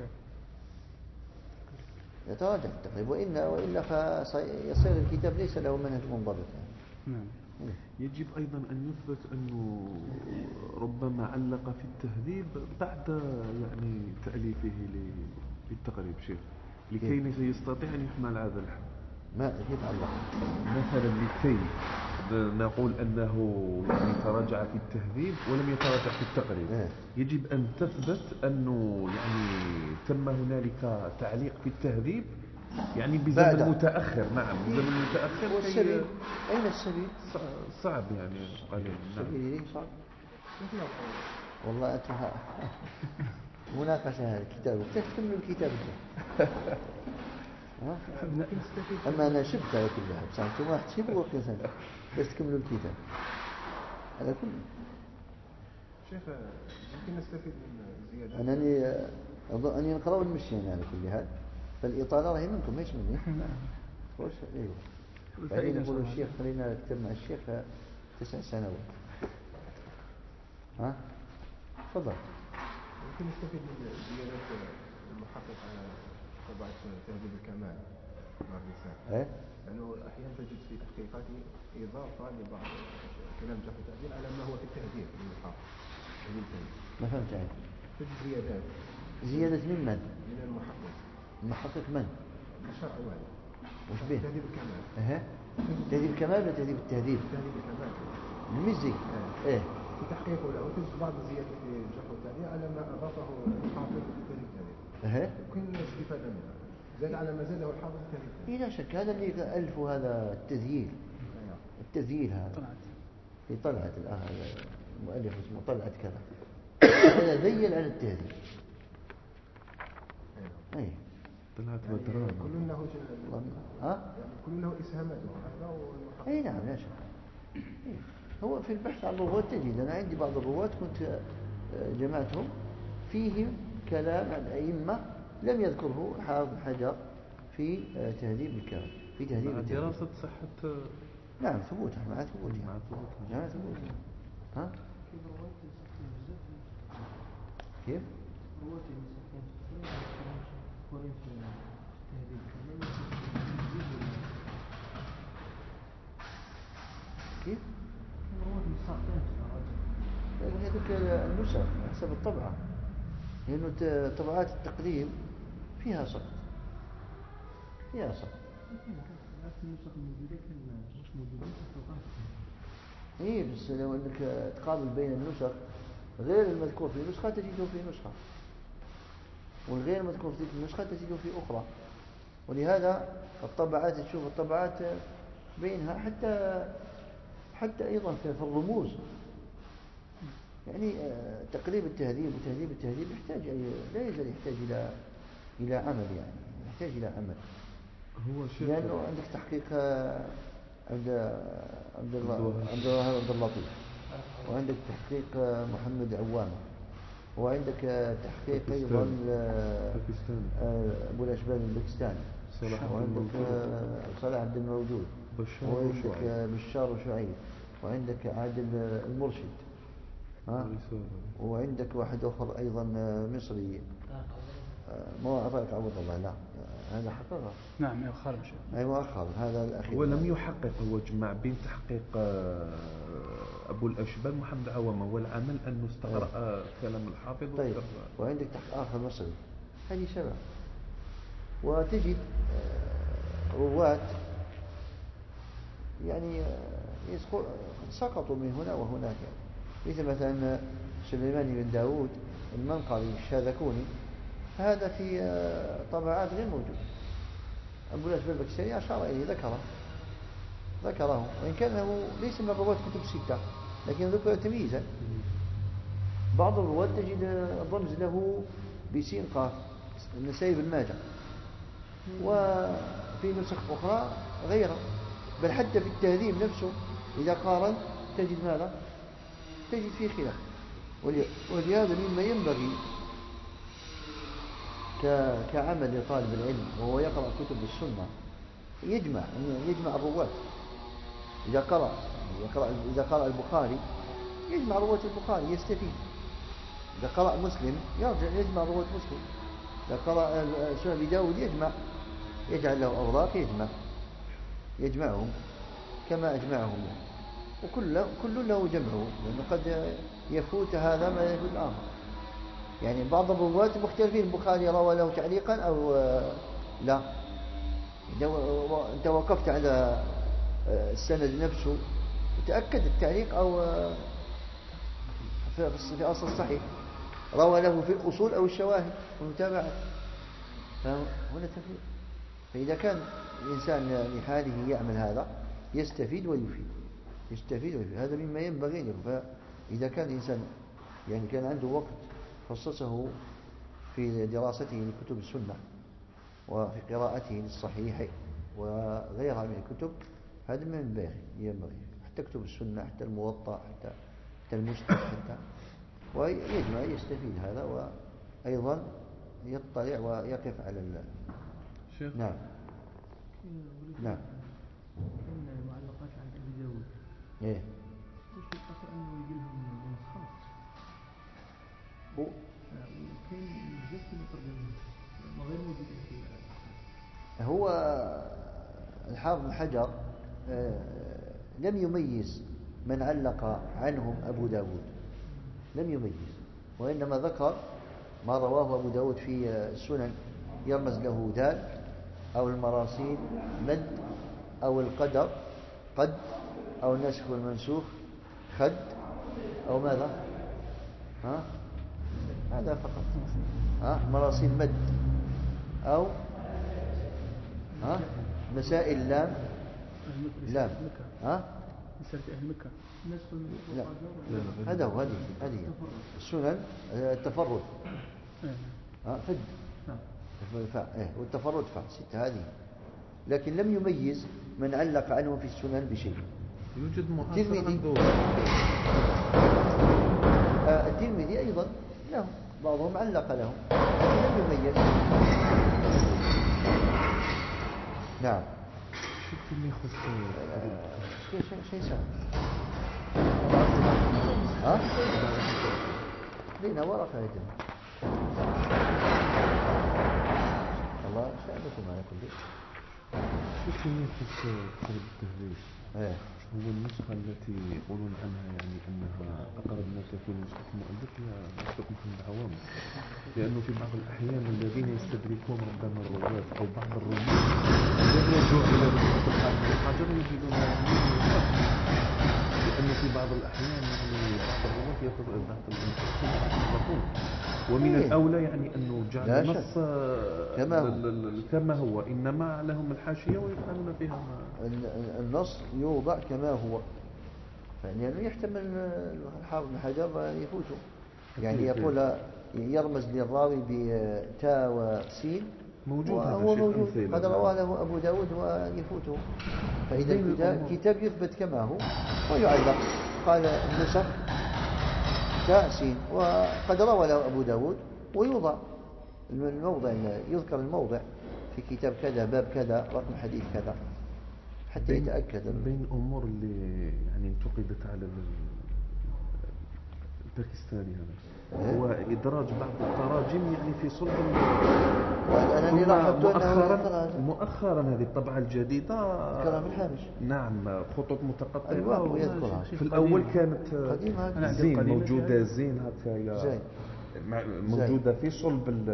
يتراجع في التقريب وإلا وإلا فيصير الكتاب ليس له منهج منضبط يعني. نعم. يجب أيضا أن يثبت أنه ربما علق في التهذيب بعد يعني تأليفه للتقريب شيخ لكي يستطيع أن يحمل هذا الحمل. ما كيف علق؟ مثلا لكي نقول أنه يعني تراجع في التهذيب ولم يتراجع في التقريب. إيه؟ يجب أن تثبت أنه يعني تم هنالك تعليق في التهذيب يعني بزمن متأخر. نعم بزمن متأخر. والسبيل أين السبيل؟ صعب يعني قليل. السبيل ليه صعب؟ والله أنت مناقشة هذا الكتاب تكمل الكتاب ها؟ أما أنا شبت على كلها بس أنتم ما تشبوا وقت بس تكملوا الكتاب على كل. شيخ يمكن نستفيد من زيادة. أنني أظن أني نقرأ المشيان على كل هذا، فالإطالة راهي منكم ليش مني. خوش أيوه. بعدين يقول الشيخ خلينا نكتب مع الشيخ تسع سنوات. ها؟ تفضل. يمكن نستفيد من زيادة المحقق على طبعة تهذيب الكمال مع الرسالة. إيه؟ لأنه أحيانا تجد في تحقيقاته إضافة لبعض كلام جرح وتعديل على ما هو في التهذيب للمحقق. ما فهمت يعني. تجد زيادات. زيادة من من؟ من المحقق. المحقق من؟ الشرع والي. وش به؟ تهذيب الكمال. إيه؟ تهذيب الكمال ولا تهذيب التهذيب؟ تهذيب الكمال. المزي. إيه. إيه. في تحقيقه له تجد بعض الزيادات في جرح وتعديل على ما أضافه الحافظ في تهذيب التهذيب. إيه؟ كنا استفادة منها. زاد على ما زاده الحافظ في تهذيب التهذيب. لا شك هذا اللي ألفوا هذا التذييل. التذييل هذا. في طلعة المؤلف اسمه طلعة كذا. هذا ذيل على التهذيب. أي. طلعت يعني بدران كل له ها؟ يعني كل له إسهاماته هذا هو المحقق. أي نعم لا شك. هو في البحث عن الرواة تجد أنا عندي بعض الرواة كنت جمعتهم فيهم كلام الأئمة لم يذكره حافظ حجر في تهذيب الكلام في تهذيب مع التهذيب. دراسة صحة. نعم ثبوتها مع ثبوتها مع ثبوتها. مع ثبوتها. ها؟ كيف؟ كيف؟ هذوك النسخ حسب الطبعة لأنه طبعات التقديم فيها سقط فيها سقط. إيه بس لو أنك تقابل بين النسخ غير المذكور في نسخة تجده في نسخة والغير المذكور في تلك النسخة تجده في أخرى. ولهذا الطبعات تشوف الطبعات بينها حتى حتى أيضا في الرموز يعني تقريب التهذيب وتهذيب التهذيب يحتاج لا يزال يحتاج إلى إلى عمل يعني يحتاج إلى عمل. هو شيخ لأنه عندك تحقيق عند عبد الله عبد الله عبد اللطيف وعندك تحقيق محمد عوامة وعندك تحقيق أيضا أبو الأشبال الباكستاني وعندك صالح عبد الموجود وعندك بشار وشعيب وعندك عادل المرشد ها وعندك واحد آخر أيضا مصري ما أعرف عوض الله لا هذا حققه. نعم يؤخر شيء. أي مؤخر هذا الأخير. ولم يحقق هو جمع بين تحقيق أبو الأشبال محمد عوامة والعمل أنه استقرأ كلام الحافظ. طيب وعندك تحقيق آخر مصري هذه شبه وتجد رواة يعني سقطوا من هنا وهناك مثل مثلا سليمان بن داود المنقري الشاذكوني هذا في طبعات غير موجود. أبو الأشبال الباكستاني أشار إليه ذكره ذكره وإن كان له ليس من رواة كتب ستة لكن ذكر تمييزا. بعض الرواة تجد الرمز له بسين قاف النسائي بن ماجه وفي نسخ أخرى غيره بل حتى في التهذيب نفسه إذا قارن تجد ماذا تجد فيه خلاف. ولهذا مما ينبغي كعمل لطالب العلم وهو يقرأ كتب السنة يجمع يجمع الرواة. إذا قرأ يقرأ إذا قرأ البخاري يجمع رواة البخاري يستفيد. إذا قرأ مسلم يرجع يجمع رواة مسلم. إذا قرأ سنن أبي داود يجمع يجعل له أوراق يجمع يجمعهم كما أجمعهم وكل كل له جمعه لأنه قد يفوت هذا ما يفوت الآخر. يعني بعض الرواة مختلفين البخاري روى له تعليقا أو لا. إذا وقفت على السند نفسه وتأكد التعليق أو في أصل الصحيح روى له في الأصول أو الشواهد والمتابعات فهنا تفريق. فإذا كان الإنسان لحاله يعمل هذا يستفيد ويفيد يستفيد ويفيد هذا مما ينبغي له. فإذا كان الإنسان يعني كان عنده وقت خصصه في دراسته لكتب السنة وفي قراءته للصحيح وغيرها من الكتب هذا من ينبغي ينبغي حتى كتب السنة حتى الموطأ حتى حتى المسند حتى ويجمع يستفيد هذا وأيضا يطلع ويقف على ال... نعم نعم إن المعلقات عن أبي داود إيه وش الأصل أنه يجي لهم نسخات هو وكان جزء من الترجمة ما غير موجود في هو الحافظ بن حجر لم يميز من علق عنهم أبو داود لم يميز وإنما ذكر ما رواه أبو داود في السنن يرمز له دال أو المراسيل مد أو القدر قد أو النسخ والمنسوخ خد أو ماذا ها هذا فقط ها مراسيل مد أو ها مسائل لام لام ها مسألة أهل مكة لا هذا هو هذه هذه السنن التفرد ها فد فاء إيه والتفرد فاء ستة هذه، لكن لم يميز من علق عنه في السنن بشيء. يوجد معاصر الترمذي آه الترمذي أيضا له بعضهم علق لهم لكن لم يميز. نعم. شكل اللي يخص شيء شيء شيء سهل. ها؟ لينا ورقة هيدا. الله شأنكم على كل شيء. شكل اللي يخص كتاب التهذيب. إيه. هو النسخة التي يقولون عنها يعني أنها أقرب ما تكون نسخة المؤلف هي نسخة محمد عوام، لأنه في بعض الأحيان الذين يستدركون ربما الرواة أو بعض الرواة يرجعوا إلى نسخة الحافظ بن حجر يجدون لأن في بعض الأحيان يعني بعض الرواة يأخذ بعض النسخة ومن الأولى يعني أنه جعل نص كما هو. كما هو، إنما لهم الحاشية ويفعلون فيها ما النص يوضع كما هو، يعني أنه يحتمل الحافظ بن حجر يفوته، يعني يقول يرمز للراوي بتاء وسين موجود، وهو موجود قد رواه له أبو داود ويفوته، فإذا الكتاب كتاب يثبت كما هو ويعلق. قال النسخ تاء سين وقد روى له أبو داود ويوضع الموضع، يذكر الموضع في كتاب كذا باب كذا رقم حديث كذا حتى يتأكد. بين الأمور اللي يعني انتقدت على الباكستاني هذا هو إدراج بعض التراجم يعني في صلب أنا اللي لاحظت مؤخرا مؤخرا هذه الطبعة الجديدة كلام الحامش. نعم خطوط متقطعة أيوة يذكرها. في الأول كانت زين موجودة زين هكذا موجودة في صلب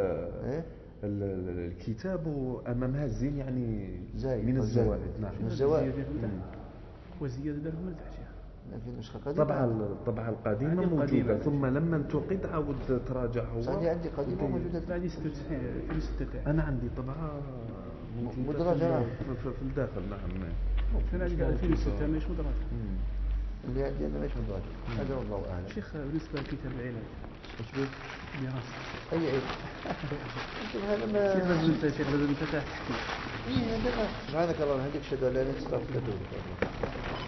الكتاب وأمامها الزين يعني من الزوائد. نعم من الزوائد وزيادة لهم الحاشية. لكن نسخة قديمة طبعا الطبعة القديمة موجودة ثم لما انتقد عاود تراجع هو. عندي عندي قديمة موجودة بعد ستة في ستة. أنا عندي طبعة مدرجة في الداخل. نعم أنا عندي ألفين وستة مش مدرجة. اللي عندي أنا مش مدرجة. هذا والله أعلم. شيخ بالنسبة لكتاب العلاج وش بيه؟ دراسة أي أي هذا ما شيخ لازم أنت شيخ لازم أنت تحكي. إيه هذا سبحانك اللهم وبحمدك أشهد أن لا إله إلا أنت أستغفرك وأتوب إليك.